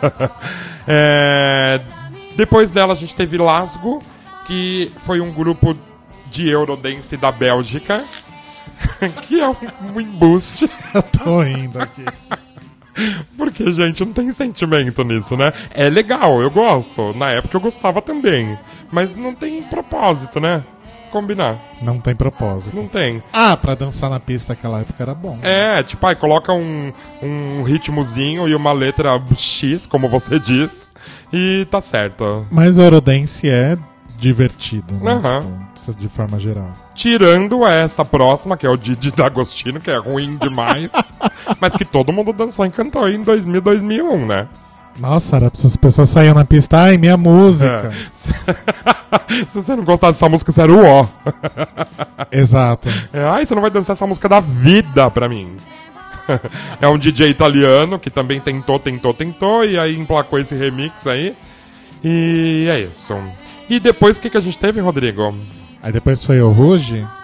É, depois dela a gente teve Lasgo, que foi um grupo de Eurodance da Bélgica, que é um, um embuste. Eu tô rindo aqui. Porque, gente, não tem sentimento nisso, né? É legal, eu gosto. Na época eu gostava também. Mas não tem propósito, né? Combinar. Não tem propósito. Não tem. Ah, pra dançar na pista naquela época era bom. É, tipo, aí coloca um, um ritmozinho e uma letra X, como você diz, e tá certo. Mas o Eurodance é divertido, né? Aham. Tipo, de forma geral. Tirando essa próxima, que é o Didi D'Agostino, que é ruim demais, mas que todo mundo dançou e cantou em dois mil, dois mil e um, né? Nossa, era, as pessoas saíam na pista, ai, minha música. É. Se você não gostasse dessa música, você era o ó. Exato. É, ai, você não vai dançar essa música da vida pra mim. É um D J italiano que também tentou, tentou, tentou, e aí emplacou esse remix aí. E é isso. E depois, o que, que a gente teve, Rodrigo? Aí depois foi o Ruge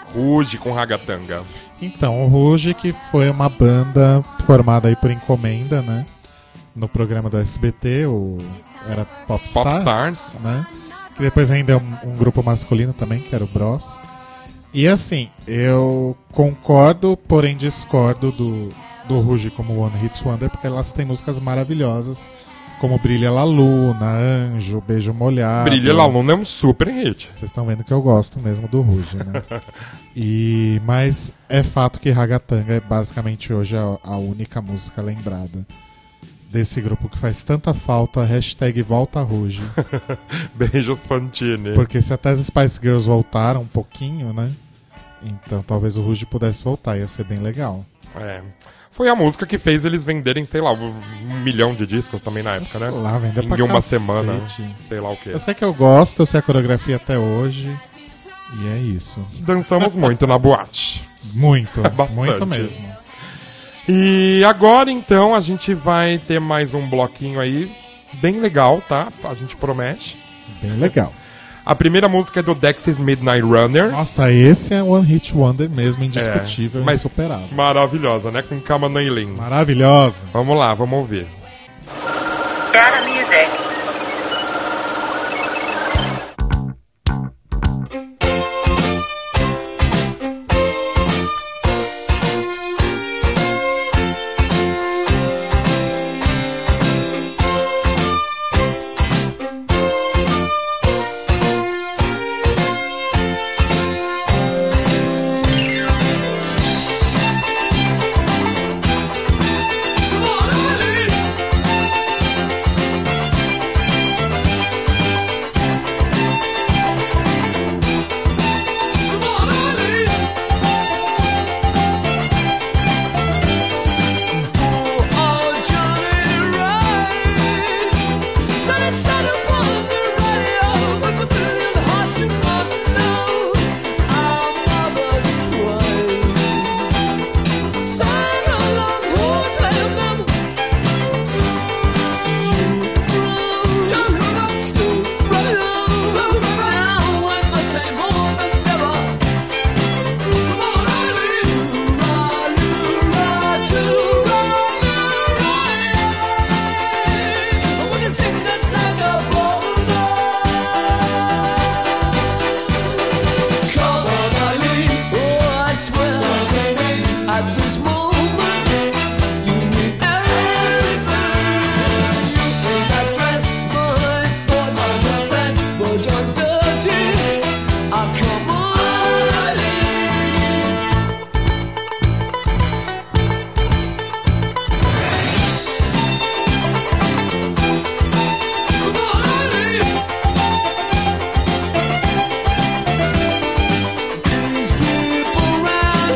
Rouge com Ragatanga. Então, o Rouge, que foi uma banda formada aí por encomenda, né? No programa do S B T, o... era Popstar, Popstars. né? Que depois ainda é um, um grupo masculino também, que era o Bros. E assim, eu concordo, porém discordo do, do Rouge como One Hit Wonder, porque elas têm músicas maravilhosas, como Brilha La Luna, Anjo, Beijo Molhado. Brilha La Luna é um super hit. Vocês estão vendo que eu gosto mesmo do Rouge, né? E, mas é fato que Ragatanga é basicamente hoje a, a única música lembrada desse grupo que faz tanta falta. Hashtag Volta Rouge. Beijos, Fantini. Porque se até as Spice Girls voltaram um pouquinho, né? Então talvez o Rouge pudesse voltar, ia ser bem legal. É. Foi a música que fez eles venderem, sei lá, um milhão de discos também na época, né? Lá, vendeu em pra uma cacete. semana, sei lá o quê. Eu sei que eu gosto, eu sei a coreografia até hoje. E é isso. Dançamos muito na boate. Muito, Bastante. muito mesmo. E agora, então, a gente vai ter mais um bloquinho aí, bem legal, tá? A gente promete. Bem legal. A primeira música é do Dexys Midnight Runner. Nossa, esse é One Hit Wonder mesmo, indiscutível, É, mas insuperável. Maravilhosa, né? Com Kama Nailin. Maravilhosa. Vamos lá, vamos ouvir. Data Music. These people round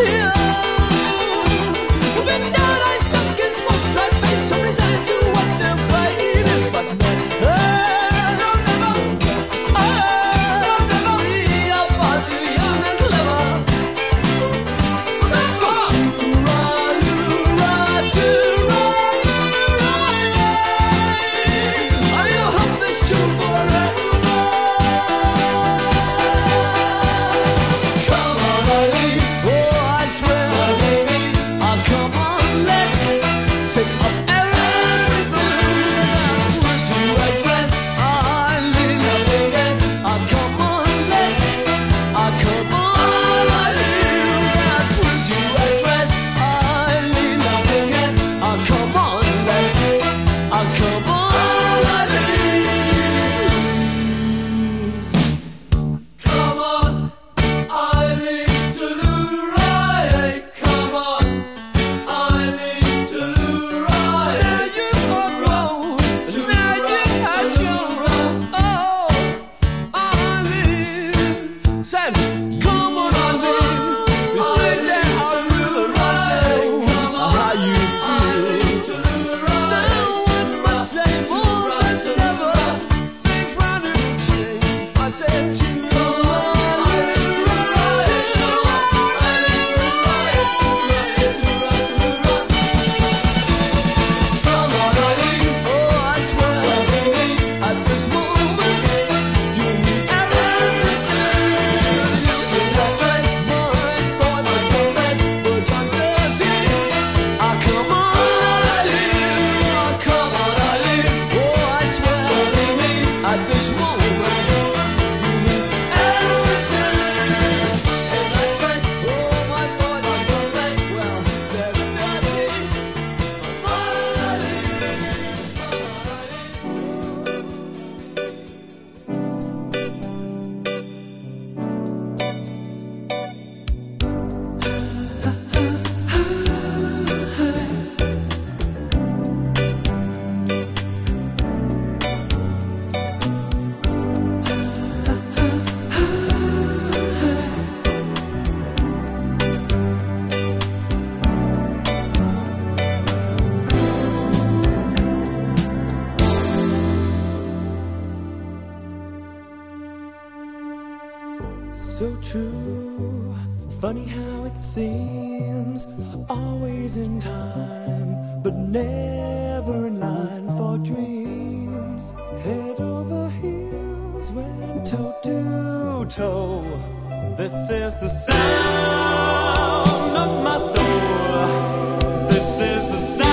it seems, always in time, but never in line for dreams. Head over heels, went toe to toe. This is the sound of my soul. This is the sound.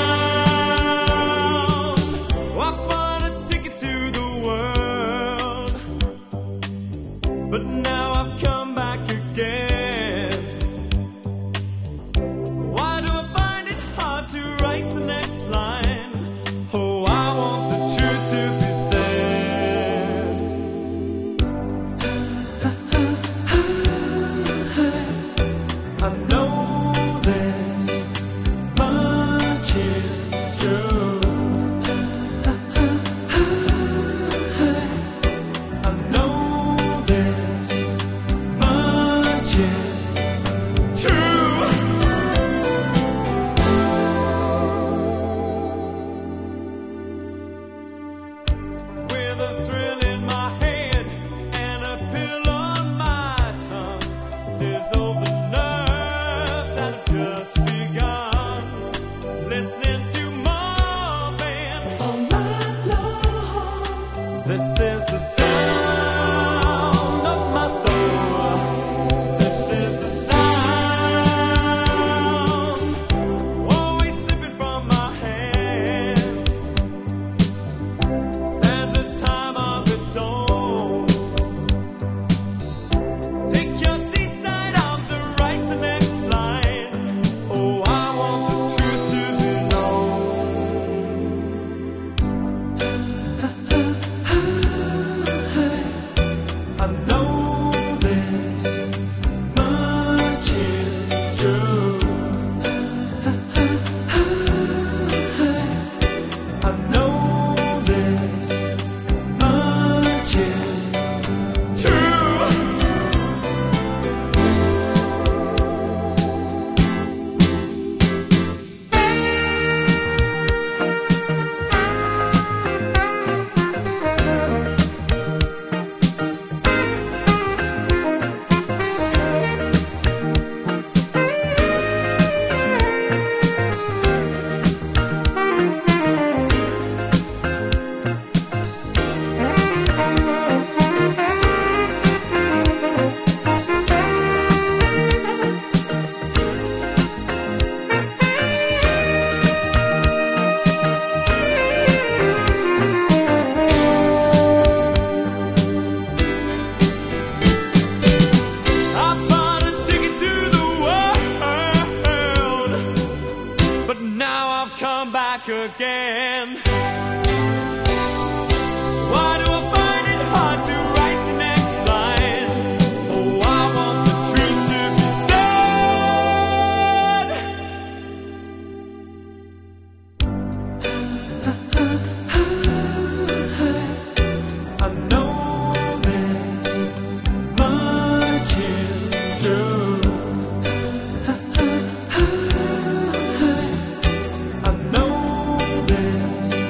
I bought a ticket to the world, but now I've come back again. Why do I find it hard to write the next line? Oh, I want the truth to be said. I know this much is true. I know this much is true. With a thrill in my head and a pill on my tongue, there's over nerves that have just begun. Listening to Marvin all night long. This is the sound of my soul. This is the sound, always slipping from my hands. Stands a time of its own. Take your seaside arms and write the next line. Oh, I want the truth to be known. I know this much is true. I know this much is true. I bought a ticket to the world, but now I've come back again. Why do I find it hard to write the next line? Oh, I want the truth to be said. I know this much is true. I know this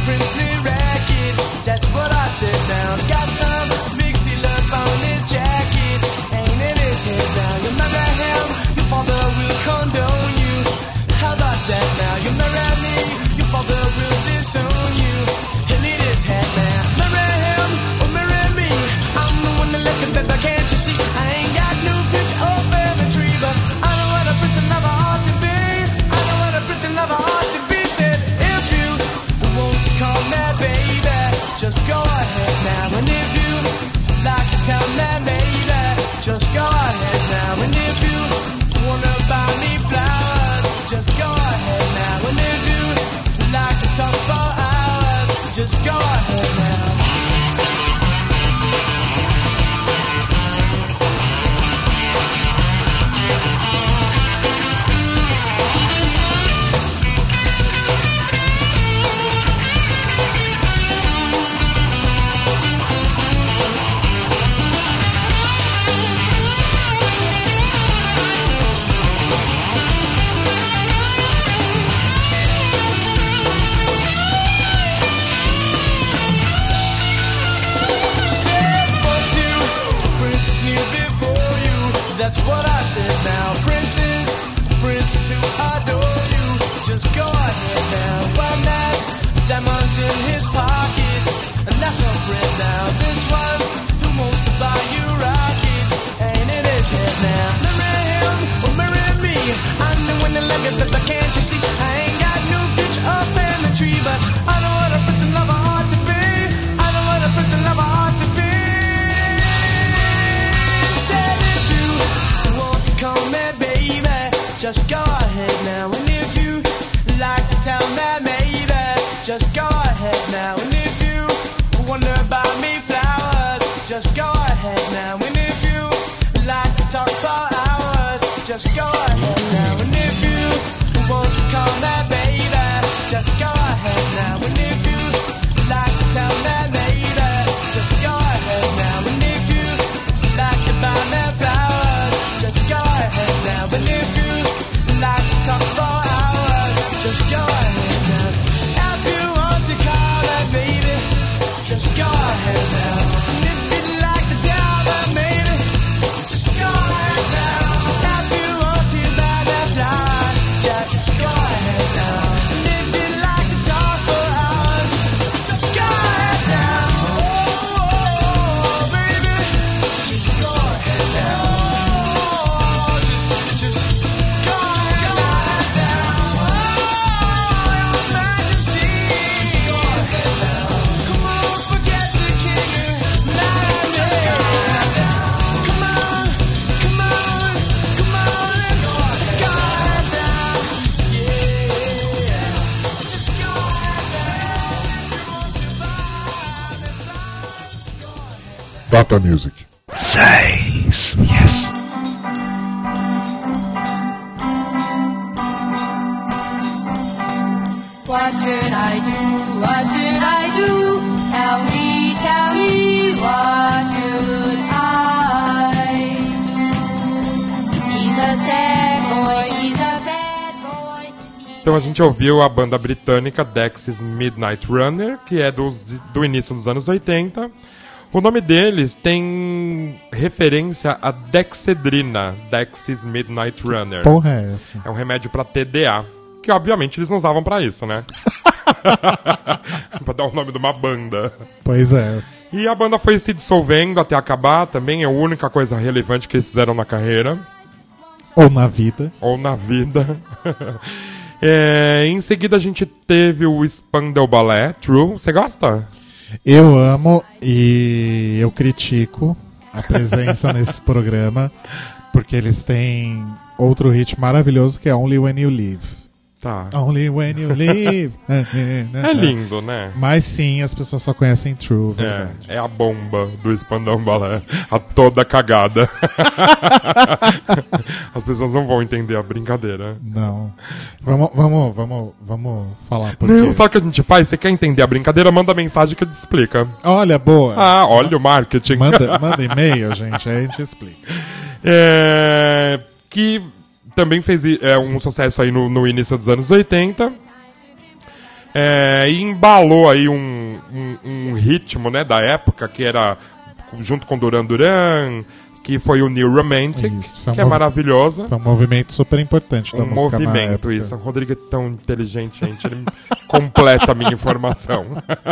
princely racket. That's what I said now. Got some mixy love on his jacket. Ain't in his head now. You marry him, your father will condone you. How about that now? You marry me, your father will disown you. He'll eat his head now. Marry him or marry me. I'm the one that left him, baby, can't you see? I ain't got no future or family tree, but I know what a pretty lover ought to be. I know what a pretty lover ought to be. Said if you want to call me baby, just go ahead now. And if you like to tell me baby, just go ahead now. And if you wanna buy me flowers, just go ahead now. And if you like to talk for hours, just go ahead now. That's what I said now. Princes, princes who adore you, just go ahead now. One has diamonds in his pockets, and that's a friend now. This one who wants to buy you rockets, ain't in his head now. Marry him or marry me. I'm the one that love you, but can't you see? I ain't got no future or family tree, but I know what a pretty lover ought to be. I know what a pretty lover ought to be. Said if you want to call me baby, just go ahead now. And if you like to tell me maybe, just go ahead now. And if you wonder about me flowers, just go ahead now. And if you like to talk for hours, just go ahead now. And if you want to call me baby, just go ahead now. And if you like to tell me maybe, just go ahead now. And if you like to buy me flowers, just go ahead now. But if you like to talk for hours, just go ahead now. If you want to call her baby, just go ahead now. And if you'd like to tell her maybe, just go ahead now. If you want to buy me flowers, just go ahead now. And if you'd like to talk for hours, just go ahead now. Oh, baby, just go ahead now. Just, just go ahead now. Oh, your Majesty, just go ahead now. Come on, forget the king. Now just go ahead now. Come on, come on, come on, go ahead now. Yeah, just go ahead now. If you want to buy me flowers, go ahead. Data Music. Seis. Yes. What should I do? What should I do? Tell me, tell me, what should I? He's a sad boy, he's a bad boy. Então a gente ouviu a banda britânica Dexys Midnight Runner, que é dos, do início dos anos oitenta. O nome deles tem referência a dexedrina, Dexys Midnight Runner. Porra é essa? É um remédio pra T D A, que obviamente eles não usavam pra isso, né? Pra dar o nome de uma banda. Pois é. E a banda foi se dissolvendo até acabar, também é a única coisa relevante que eles fizeram na carreira. Ou na vida. Ou na vida. É, em seguida a gente teve o Spandau Ballet, True. Você gosta? Eu amo e eu critico a presença nesse programa, porque eles têm outro hit maravilhoso que é Only When You Leave. Tá. Only When You Leave. É lindo, né? Mas sim, as pessoas só conhecem True, verdade. É, é a bomba do Spandau Ballet, a toda cagada. As pessoas não vão entender a brincadeira. Não. Vamos, vamos, vamos, vamos falar por Não, quê. sabe o que a gente faz? Você quer entender a brincadeira? Manda mensagem que a gente explica. Olha, boa. Ah, olha o marketing. Manda, manda e-mail, gente, aí a gente explica. É, que também fez é, um sucesso aí no, no início dos anos oitenta. É, e embalou aí um, um, um ritmo, né, da época, que era junto com Duran Duran, que foi o New Romantic, Isso, foi um que é movi- maravilhosa. Foi um movimento super importante da Um música na movimento, época. isso. O Rodrigo é tão inteligente, gente. Ele completa a minha informação.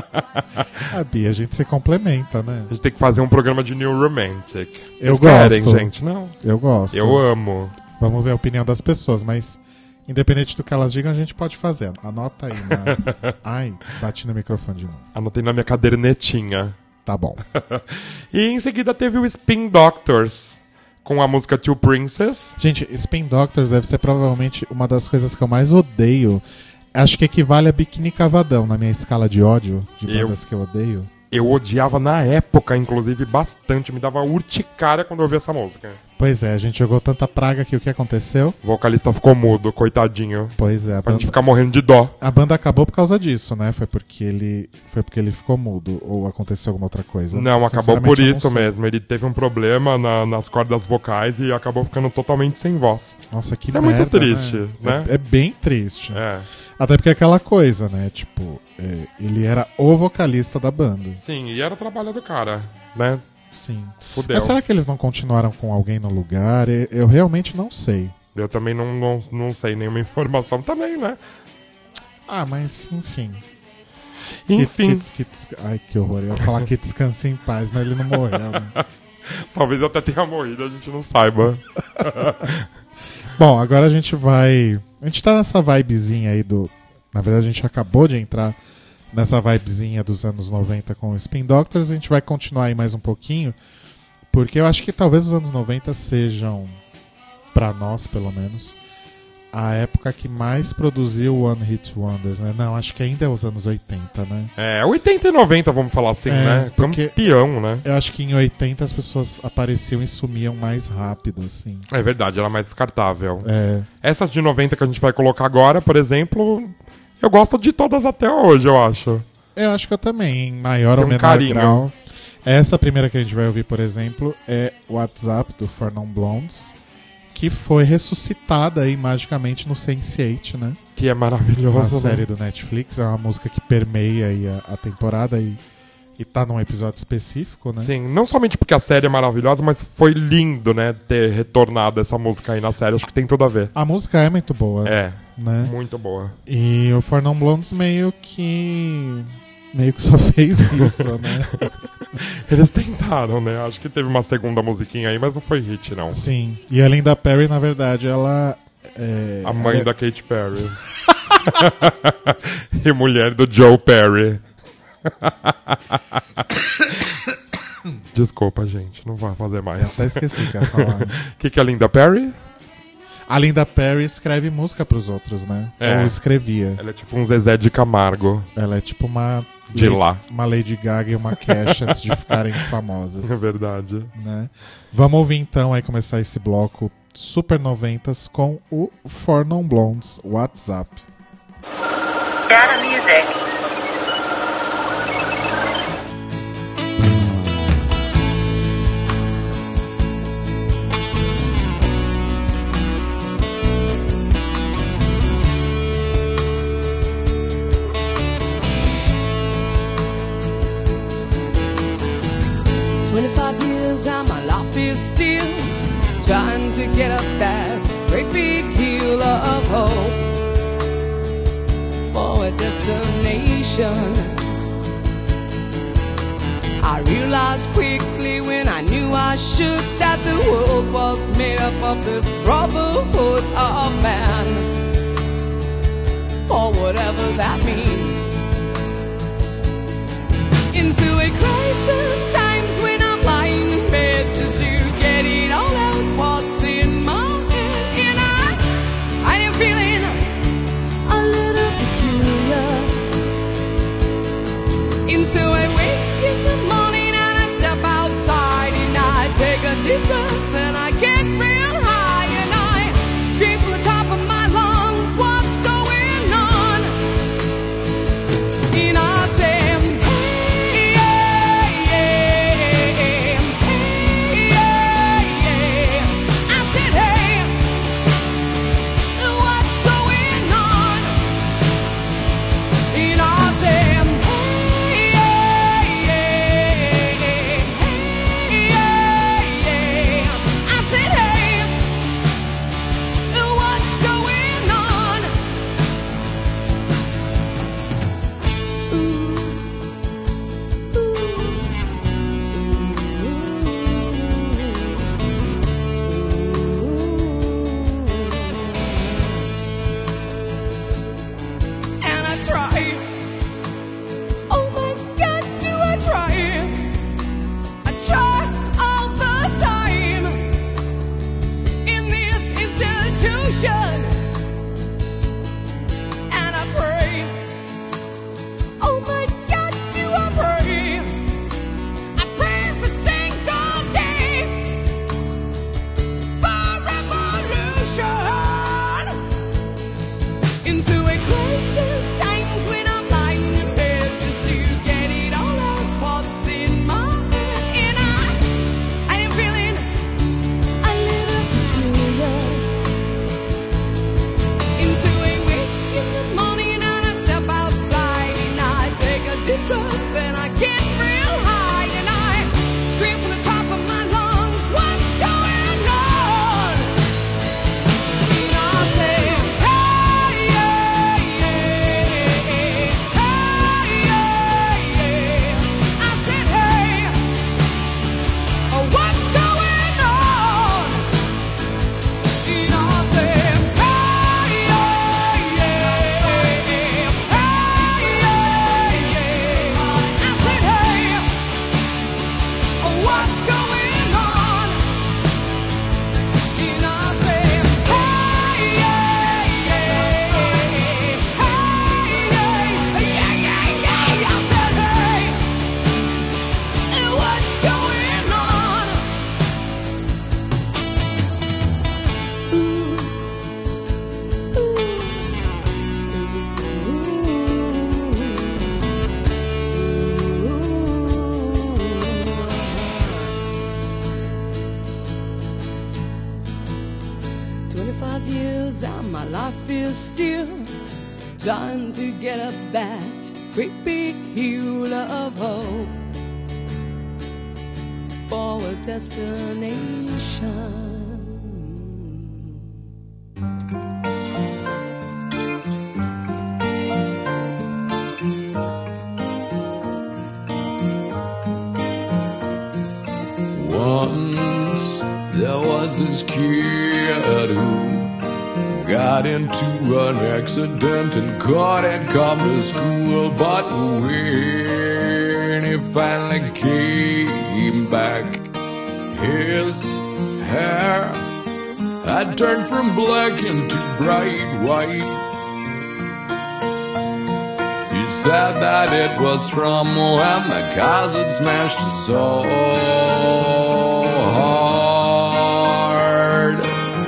A Bia, a gente se complementa, né? A gente tem que fazer um programa de New Romantic. Eu Vocês querem, gosto. gente? Não. Eu gosto. Eu amo. Vamos ver a opinião das pessoas, mas independente do que elas digam, a gente pode fazer. Anota aí. Na... Ai, bati no microfone de novo. Anotei na minha cadernetinha. Tá bom. E em seguida teve o Spin Doctors, com a música Two Princess. Gente, Spin Doctors deve ser provavelmente uma das coisas que eu mais odeio. Acho que equivale a Biquíni Cavadão na minha escala de ódio, de Eu- bandas que eu odeio. Eu odiava na época, inclusive, bastante. Me dava urticária quando eu ouvia essa música. Pois é, a gente jogou tanta praga que o que aconteceu? O vocalista ficou mudo, coitadinho. Pois é, a Pra gente banda, ficar morrendo de dó. a banda acabou por causa disso, né? Foi porque ele foi porque ele ficou mudo ou aconteceu alguma outra coisa? Não, acabou por Sinceramente, eu não isso sei. mesmo. Ele teve um problema na- nas cordas vocais e acabou ficando totalmente sem voz. Nossa, que Isso é merda, muito triste, né? É, é bem triste. É. Até porque é aquela coisa, né? Tipo, é, ele era o vocalista da banda. Sim, e era o trabalho do cara, né? Sim. Fudeu. Mas será que eles não continuaram com alguém no lugar? Eu, eu realmente não sei. Eu também não, não, não sei nenhuma informação também, né? Ah, mas enfim. Enfim. Que, que, que des- ai, que horror. Eu ia falar que descanse em paz, mas ele não morreu, né? Talvez até tenha morrido, a gente não saiba. Bom, agora a gente vai... A gente tá nessa vibezinha aí do... Na verdade, a gente acabou de entrar nessa vibezinha dos anos noventa com o Spin Doctors. A gente vai continuar aí mais um pouquinho, porque eu acho que talvez os anos noventa sejam, pra nós pelo menos, a época que mais produziu One Hit Wonders, né? Não, acho que ainda é os anos oitenta, né? É, oitenta e noventa, vamos falar assim, É, né? porque- Campeão, né? Eu acho que em oitenta as pessoas apareciam e sumiam mais rápido, assim. É verdade, era mais descartável. É. Essas de noventa que a gente vai colocar agora, por exemplo, eu gosto de todas até hoje, eu acho. Eu acho que eu também, em maior Tem ou um menor carinho. grau. Essa primeira que a gente vai ouvir, por exemplo, é WhatsApp, do Four Non Blondes, que foi ressuscitada aí magicamente no sense eight, né? Que é maravilhoso, Uma né? série do Netflix, é uma música que permeia aí a, a temporada e, e tá num episódio específico, né? Sim, não somente porque a série é maravilhosa, mas foi lindo, né, ter retornado essa música aí na série. Acho que tem tudo a ver. A música é muito boa. É, né? muito boa. E o Four Non Blondes meio que... meio que só fez isso, né? Eles tentaram, né? Acho que teve uma segunda musiquinha aí, mas não foi hit, não. Sim. E a Linda Perry, na verdade, ela... É, A mãe ela é- da Katy Perry. E mulher do Joe Perry. Desculpa, gente. Não vai fazer mais. Eu até esqueci que eu ia falar. O que, que é a Linda Perry? A Linda Perry escreve música pros outros, né? É. Ou escrevia. Ela é tipo um Zezé de Camargo. Ela é tipo uma... De La- lá. Uma Lady Gaga e uma Cash antes de ficarem famosas. É verdade. Né? Vamos ouvir então aí começar esse bloco super noventas com o Four Non Blondes, WhatsApp. Data music. twenty-five years and my life is still trying to get up that great big hill of hope for a destination. I realized quickly when I knew I should that the world was made up of this brotherhood of man, for whatever that means. Into a crisis times when I'm lying in bed just to get it all out what's in my head. And I, I am feeling a little peculiar. And so I wake in the morning and I step outside and I take a deep breath and I get real high and I scream from the top of my lungs, what's going on? just still trying to get up that great big hill of hope for a destination. Once there was this kid who got into an accident and couldn't come to school. But when he finally came back, his hair had turned from black into bright white. He said that it was from when the cars had smashed his soul hard.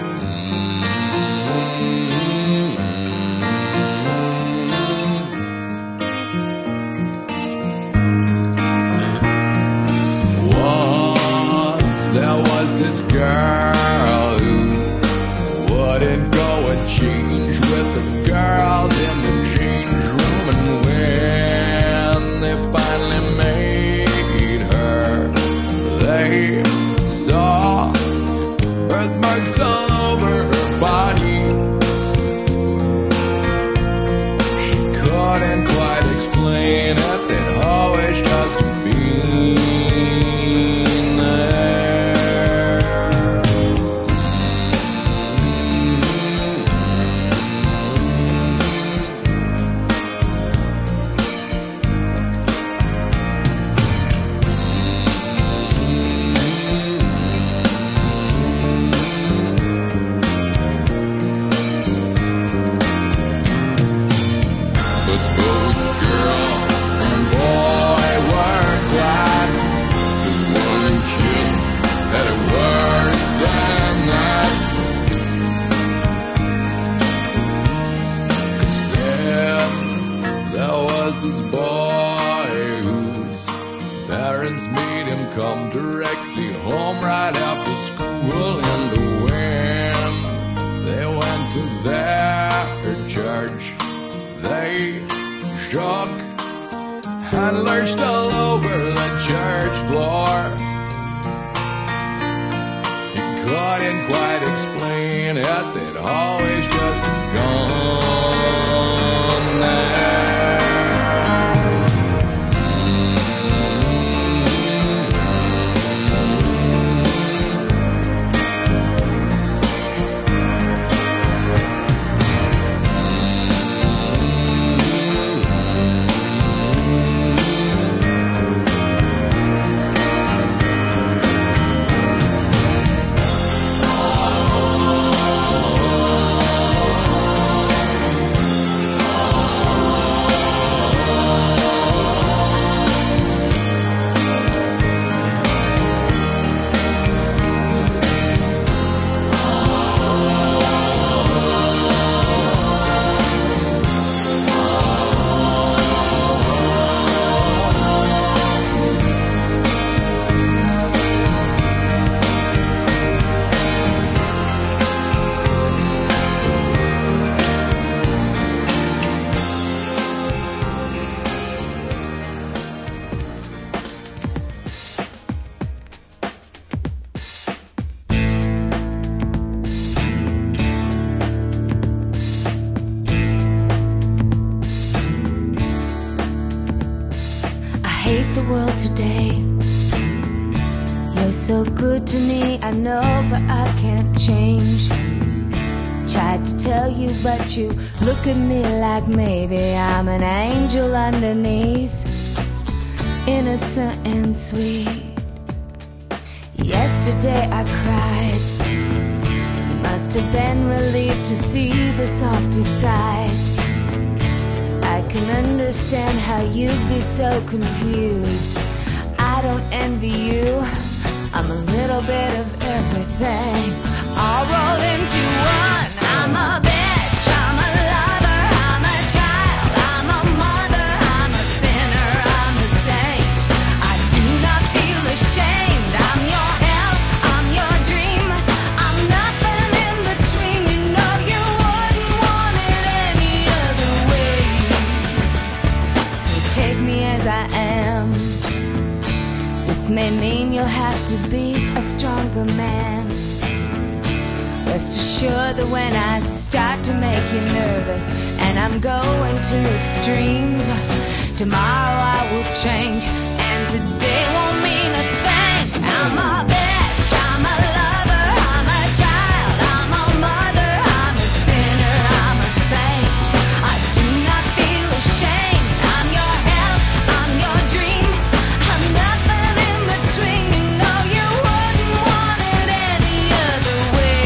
Once there was this girl who wouldn't go and change with the girls in the change room, and when they finally made her, they saw birthmarks all over her body. She couldn't quite explain it, they'd always just been there. But both girl and boy were glad, 'cause one kid had it worse than that. 'Cause then there was this boy whose parents made him come directly home right after school, and when they went to their church, they shook and lurched all over the church floor. He couldn't quite explain it, they'd always just gone there. hate the world today. You're so good to me, I know, but I can't change. Tried to tell you, but you look at me like maybe I'm an angel underneath, innocent and sweet. Yesterday I cried. You must have been relieved to see the softer side. I can understand how you'd be so confused. I don't envy you. I'm a little bit of everything, all rolled into one. I'm a bitch, I'm a lover, I'm a child, I'm a mother, I'm a sinner, I'm a saint. I do not feel ashamed. I'm your hell, I'm your dream. I'm nothing in between. You know you wouldn't want it as I am. This may mean you'll have to be a stronger man. Rest assured that when I start to make you nervous and I'm going to extremes, tomorrow I will change and today won't mean a thing. I'm a bitch, I'm a lover, I'm a child, I'm a mother, I'm a sinner, I'm a saint. I do not feel ashamed. I'm your hell, I'm your dream, I'm nothing in between. You know you wouldn't want it any other way.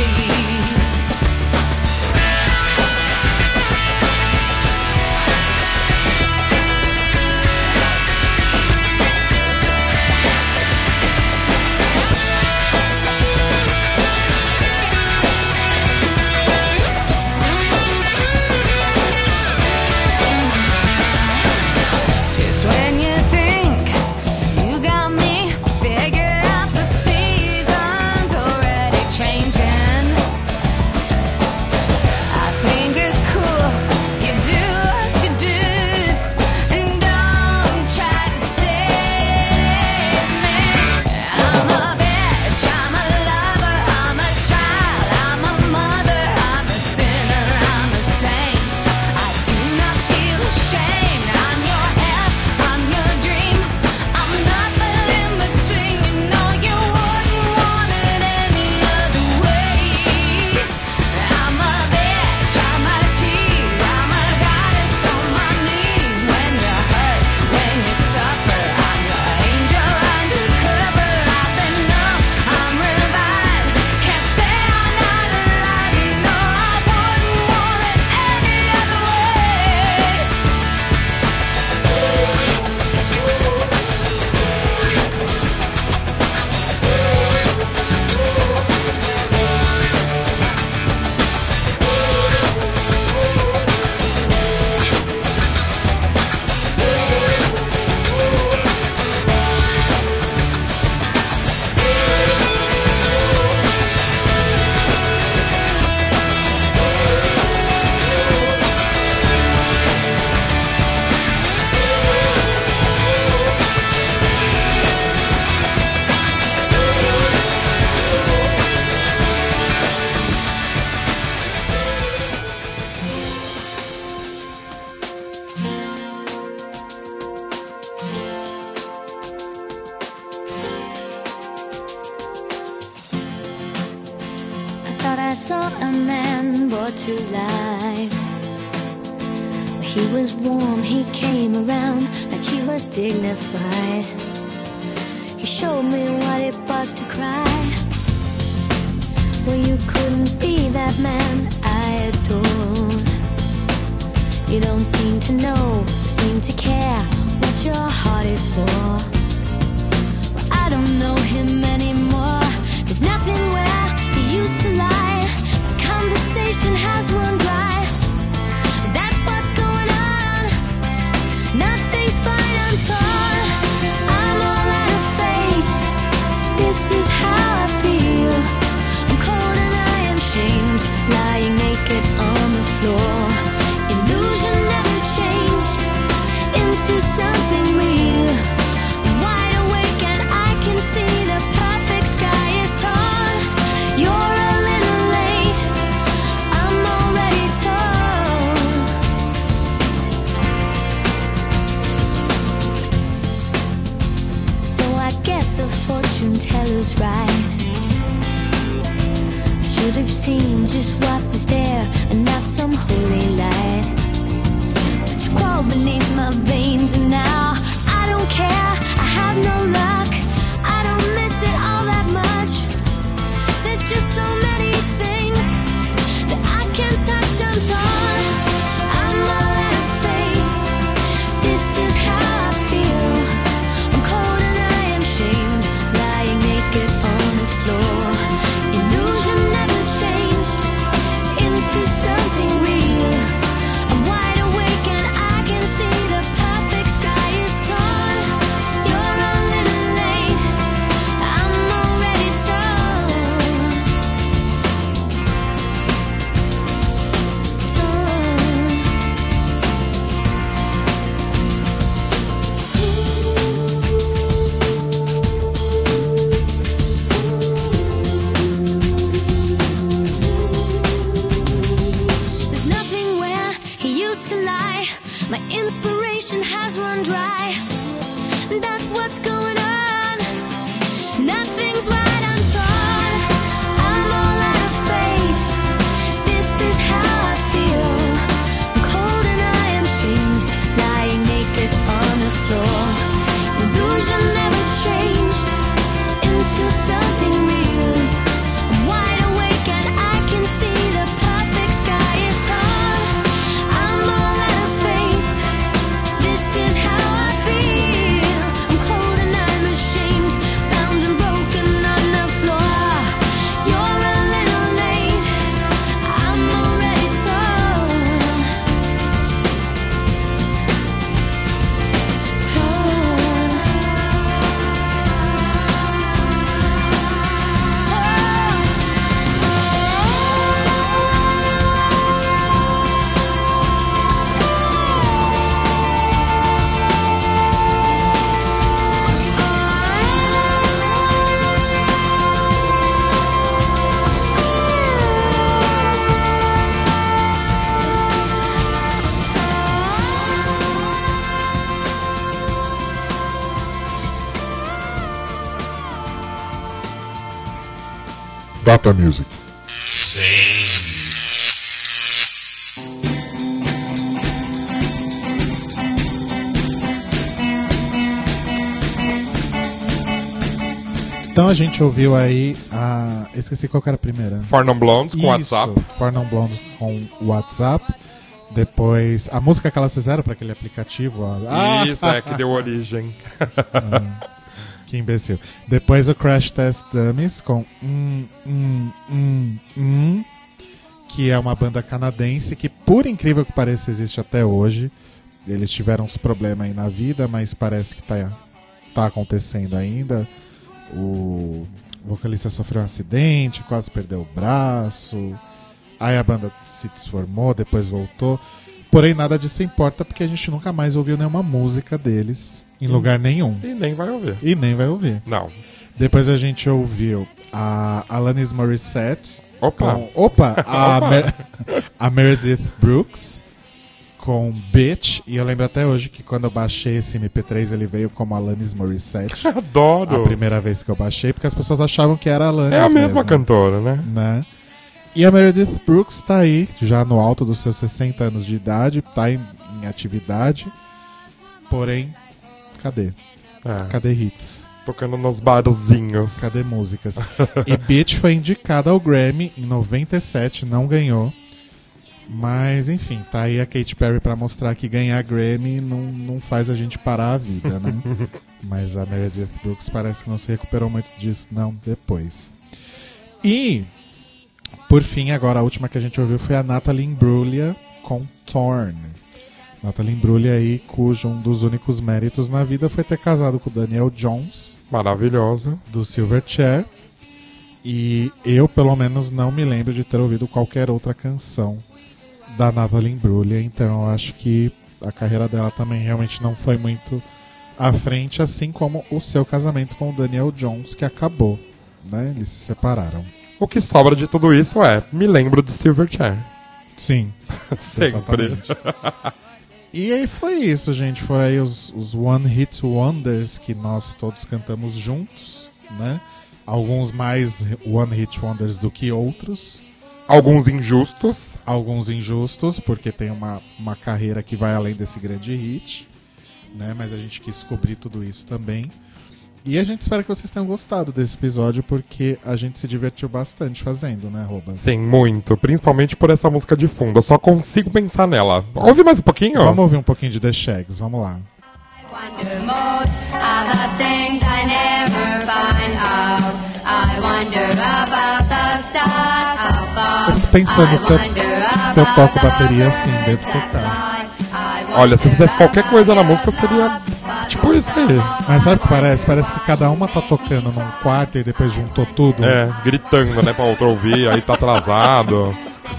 Just when you think you got me figured out, the season's already changing. I think it's cool you do what you do, and don't try to save me. I'm a bitch, I'm a lover, I'm a child, I'm a mother, I'm a sinner, I'm a saint. I do not feel ashamed. I'm your hell, I'm your dream, I'm nothing in between. You know you wouldn't want it any other way. I'm a bitch, I'm a tease, I'm a goddess on my knees. When you hurt, when you suffer, I'm your angel undercover. I've been numb, I'm revived, can't say I'm not alive. You know I wouldn't want it any other way. I thought I saw a man brought to life. He was warm, he came around like he was dignified. He showed me what it was to cry. Well, you couldn't be that man I adored. You don't seem to know, seem to care what your heart is for. Well, I don't know him anymore. There's nothing where he used to lie. My conversation has run dry. That's what's going on. Nothing's fine, I'm torn. I'm all out of faith. This is how I feel. I'm cold and I am shamed, lying naked on the floor. Illusion never changed into something real. I'm wide awake and I can see the perfect sky is tall. You're a little late, I'm already told. So I guess the fortune teller's right. I should have seen just what was there and not some holy light. But you crawl beneath my veins and now I don't care, I have no luck. I don't miss it all that much. There's just so many things that I can't touch. I'm torn, I'm all out of faith. This is how I feel. I'm cold and I am shamed, lying naked on the floor. Illusion never changed into something real. I'm wide awake and I can see the perfect sky. dry. That's what's going on. Nothing's right, I'm torn. I'm all out of faith. This is how I feel. I'm cold and I am shamed, lying naked on the floor. Illusion never changed into something real. I'm wide awake and I can see the perfect sky is tall. I'm all out of faith. This is how I feel. I'm cold and I'm ashamed, bound and broken on the floor. You're a little late. I'm already torn. Torn. Data Music. Então a gente ouviu aí a. Esqueci qual que era a primeira. Four Non Blondes com Isso, WhatsApp. Four Non Blondes com WhatsApp. Depois a música que elas fizeram para aquele aplicativo. a- Isso, é, que deu origem. Ah, que imbecil. Depois o Crash Test Dummies com hum, hum, hum, hum, que é uma banda canadense que, por incrível que pareça, existe até hoje. Eles tiveram uns problemas aí na vida, mas parece que tá, tá acontecendo ainda. O vocalista sofreu um acidente, quase perdeu o braço. Aí a banda se desformou, depois voltou. Porém, nada disso importa, porque a gente nunca mais ouviu nenhuma música deles em lugar nenhum. E nem vai ouvir. E nem vai ouvir. Não. Depois a gente ouviu a Alanis Morissette. Opa! Com, opa! A, Opa! Mer- a Meredith Brooks com Bitch. E eu lembro até hoje que quando eu baixei esse M P três ele veio como Alanis Morissette. Adoro! A primeira vez que eu baixei, porque as pessoas achavam que era a Alanis É a mesma mesmo, cantora, né? né? E a Meredith Brooks tá aí, já no alto dos seus sessenta anos de idade, tá em, em atividade. Porém, cadê? É. Cadê hits? Tocando nos barzinhos. Cadê músicas? E Bitch foi indicada ao Grammy em noventa e sete, não ganhou. Mas, enfim, tá aí a Katy Perry pra mostrar que ganhar Grammy não, não faz a gente parar a vida, né? Mas a Meredith Brooks parece que não se recuperou muito disso, não, depois. E, por fim, agora a última que a gente ouviu foi a Natalie Imbruglia com Torn. Natalie Imbruglia aí, cujo um dos únicos méritos na vida foi ter casado com o Daniel Jones. Maravilhoso. Do Silverchair. E eu, pelo menos, não me lembro de ter ouvido qualquer outra canção da Natalie Imbruglia. Então eu acho que a carreira dela também realmente não foi muito à frente, assim como o seu casamento com o Daniel Jones, que acabou, né? Eles se separaram. O que sobra de tudo isso é, me lembro do Silverchair. Sim. Sempre. Exatamente. E aí foi isso, gente. Foram aí os, os One Hit Wonders que nós todos cantamos juntos, né? Alguns mais One Hit Wonders do que outros. Alguns injustos. Alguns injustos, porque tem uma, uma carreira que vai além desse grande hit, né? Mas a gente quis cobrir tudo isso também. E a gente espera que vocês tenham gostado desse episódio, porque a gente se divertiu bastante fazendo, né, Roba? Sim, muito. Principalmente por essa música de fundo. Eu só consigo pensar nela. Ouve mais um pouquinho? Vamos ouvir um pouquinho de The Shags, vamos lá. wonder most are the things I never find out. I wonder about the stars above. Eu fico pensando se eu, se eu toco bateria assim, devo tocar. Olha, se eu fizesse qualquer coisa na música, seria tipo isso aí. Mas sabe o que parece? Parece que cada uma tá tocando num quarto e depois juntou tudo. É, gritando, né, pra outra ouvir, aí tá atrasado.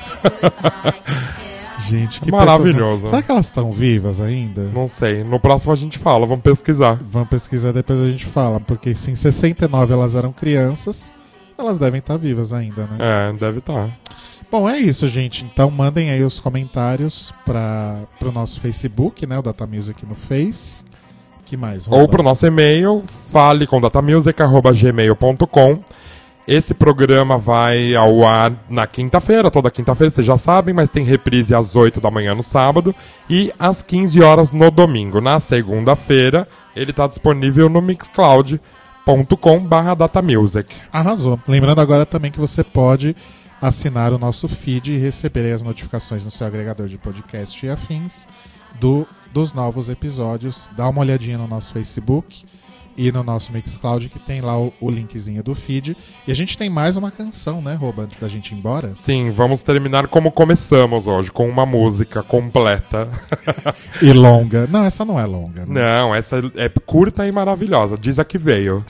Gente, que maravilhoso. pessoas... Será que elas estão vivas ainda? Não sei. No próximo a gente fala, vamos pesquisar. Vamos pesquisar, depois a gente fala. Porque se em sessenta e nove elas eram crianças, elas devem estar vivas ainda, né? É, deve estar. Bom, é isso, gente. Então mandem aí os comentários para pro nosso Facebook, né? O Data Music no Face. Que mais? Ou pro nosso e-mail, fale com datamusic arroba gmail ponto com. Esse programa vai ao ar na quinta-feira, toda quinta-feira, vocês já sabem, mas tem reprise às oito da manhã no sábado e às quinze horas no domingo. Na segunda-feira, ele está disponível no mixcloud ponto com barra datamusic. Arrasou. Lembrando agora também que você pode assinar o nosso feed e receber aí as notificações no seu agregador de podcast e afins do, dos novos episódios. Dá uma olhadinha no nosso Facebook e no nosso Mixcloud, que tem lá o, o linkzinho do feed. E a gente tem mais uma canção, né, Roba, antes da gente ir embora? Sim, vamos terminar como começamos hoje, com uma música completa. E longa. Não, essa não é longa. Né? Não, essa é curta e maravilhosa. Diz a que veio.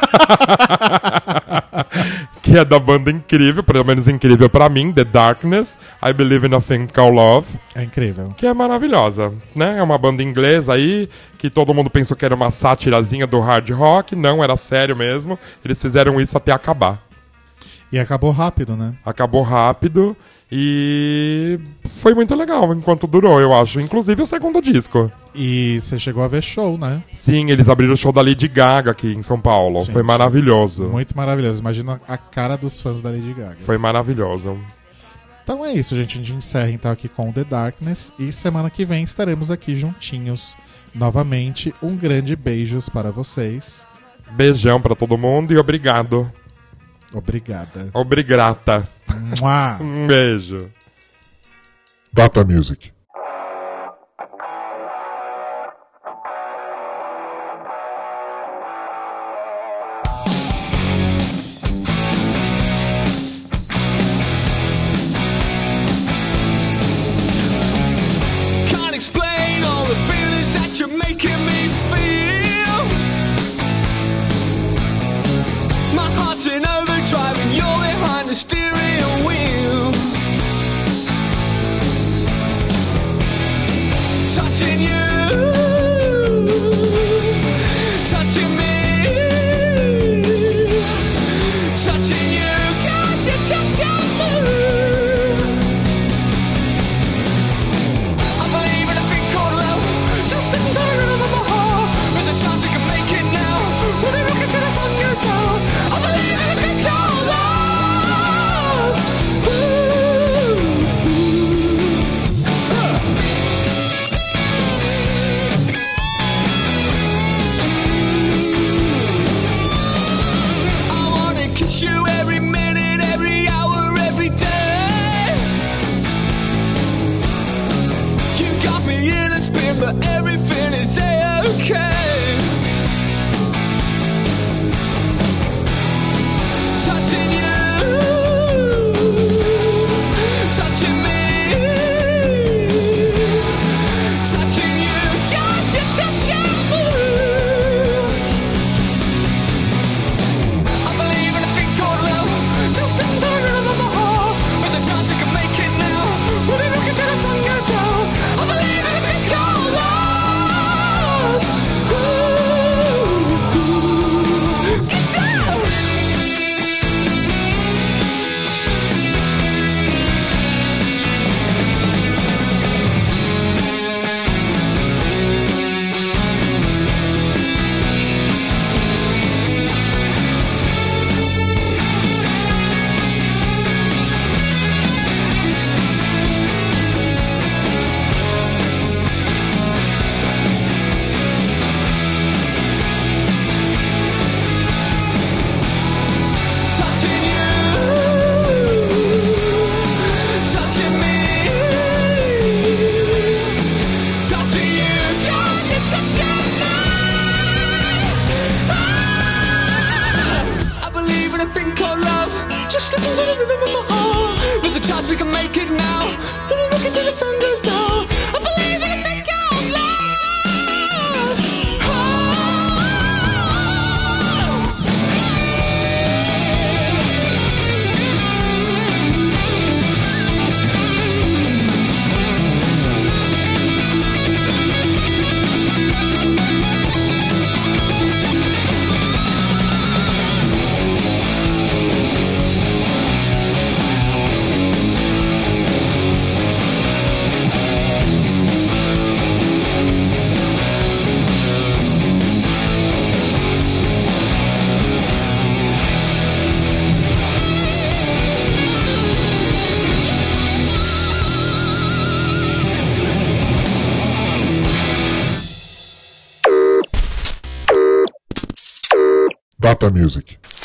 Que é da banda incrível, pelo menos incrível pra mim, The Darkness, I Believe in a Thing Called Love. É incrível. Que é maravilhosa, né? É uma banda inglesa aí, que todo mundo pensou que era uma sátirazinha do hard rock. Não, era sério mesmo. Eles fizeram isso até acabar. E acabou rápido, né? Acabou rápido e foi muito legal enquanto durou, eu acho. Inclusive o segundo disco. E você chegou a ver show, né? Sim, eles abriram o show da Lady Gaga aqui em São Paulo. Gente, foi maravilhoso. Muito maravilhoso. Imagina a cara dos fãs da Lady Gaga. Foi maravilhoso. Então é isso, gente. A gente encerra então aqui com The Darkness. E semana que vem estaremos aqui juntinhos novamente. Um grande beijos para vocês. Beijão pra todo mundo e obrigado. Obrigada. Obrigata. Mua. Um beijo. Data Music. Can't explain all the feelings that you're making me feel. My heart's in overdrive and you're behind the steering wheel. Touching you, touching me, touching you, 'cause you're touching me. I believe in a thing called love. Just listen to the rhythm of my heart. There's a chance we can make it now. We'll be looking till the sun goes down. I believe in a thing called love. Ooh, I wanna kiss you every minute, every hour, every day. You got me in a spin, but everything is okay. Touching you, touching me, touching you, 'cause you're touching me. I believe in a thing called love. Just listen to the rhythm of my heart. There's a chance we can make it now. We'll be looking till the sun goes down. I believe in a thing called love. Ooh, get down. Touching you, touching me, touching you, 'cause you're touching me. I believe in a thing called love. Just listen to the rhythm of my heart. There's a chance we can make it now. We'll be looking till the sun goes down. I believe in a thing called love. Oh. Data Music.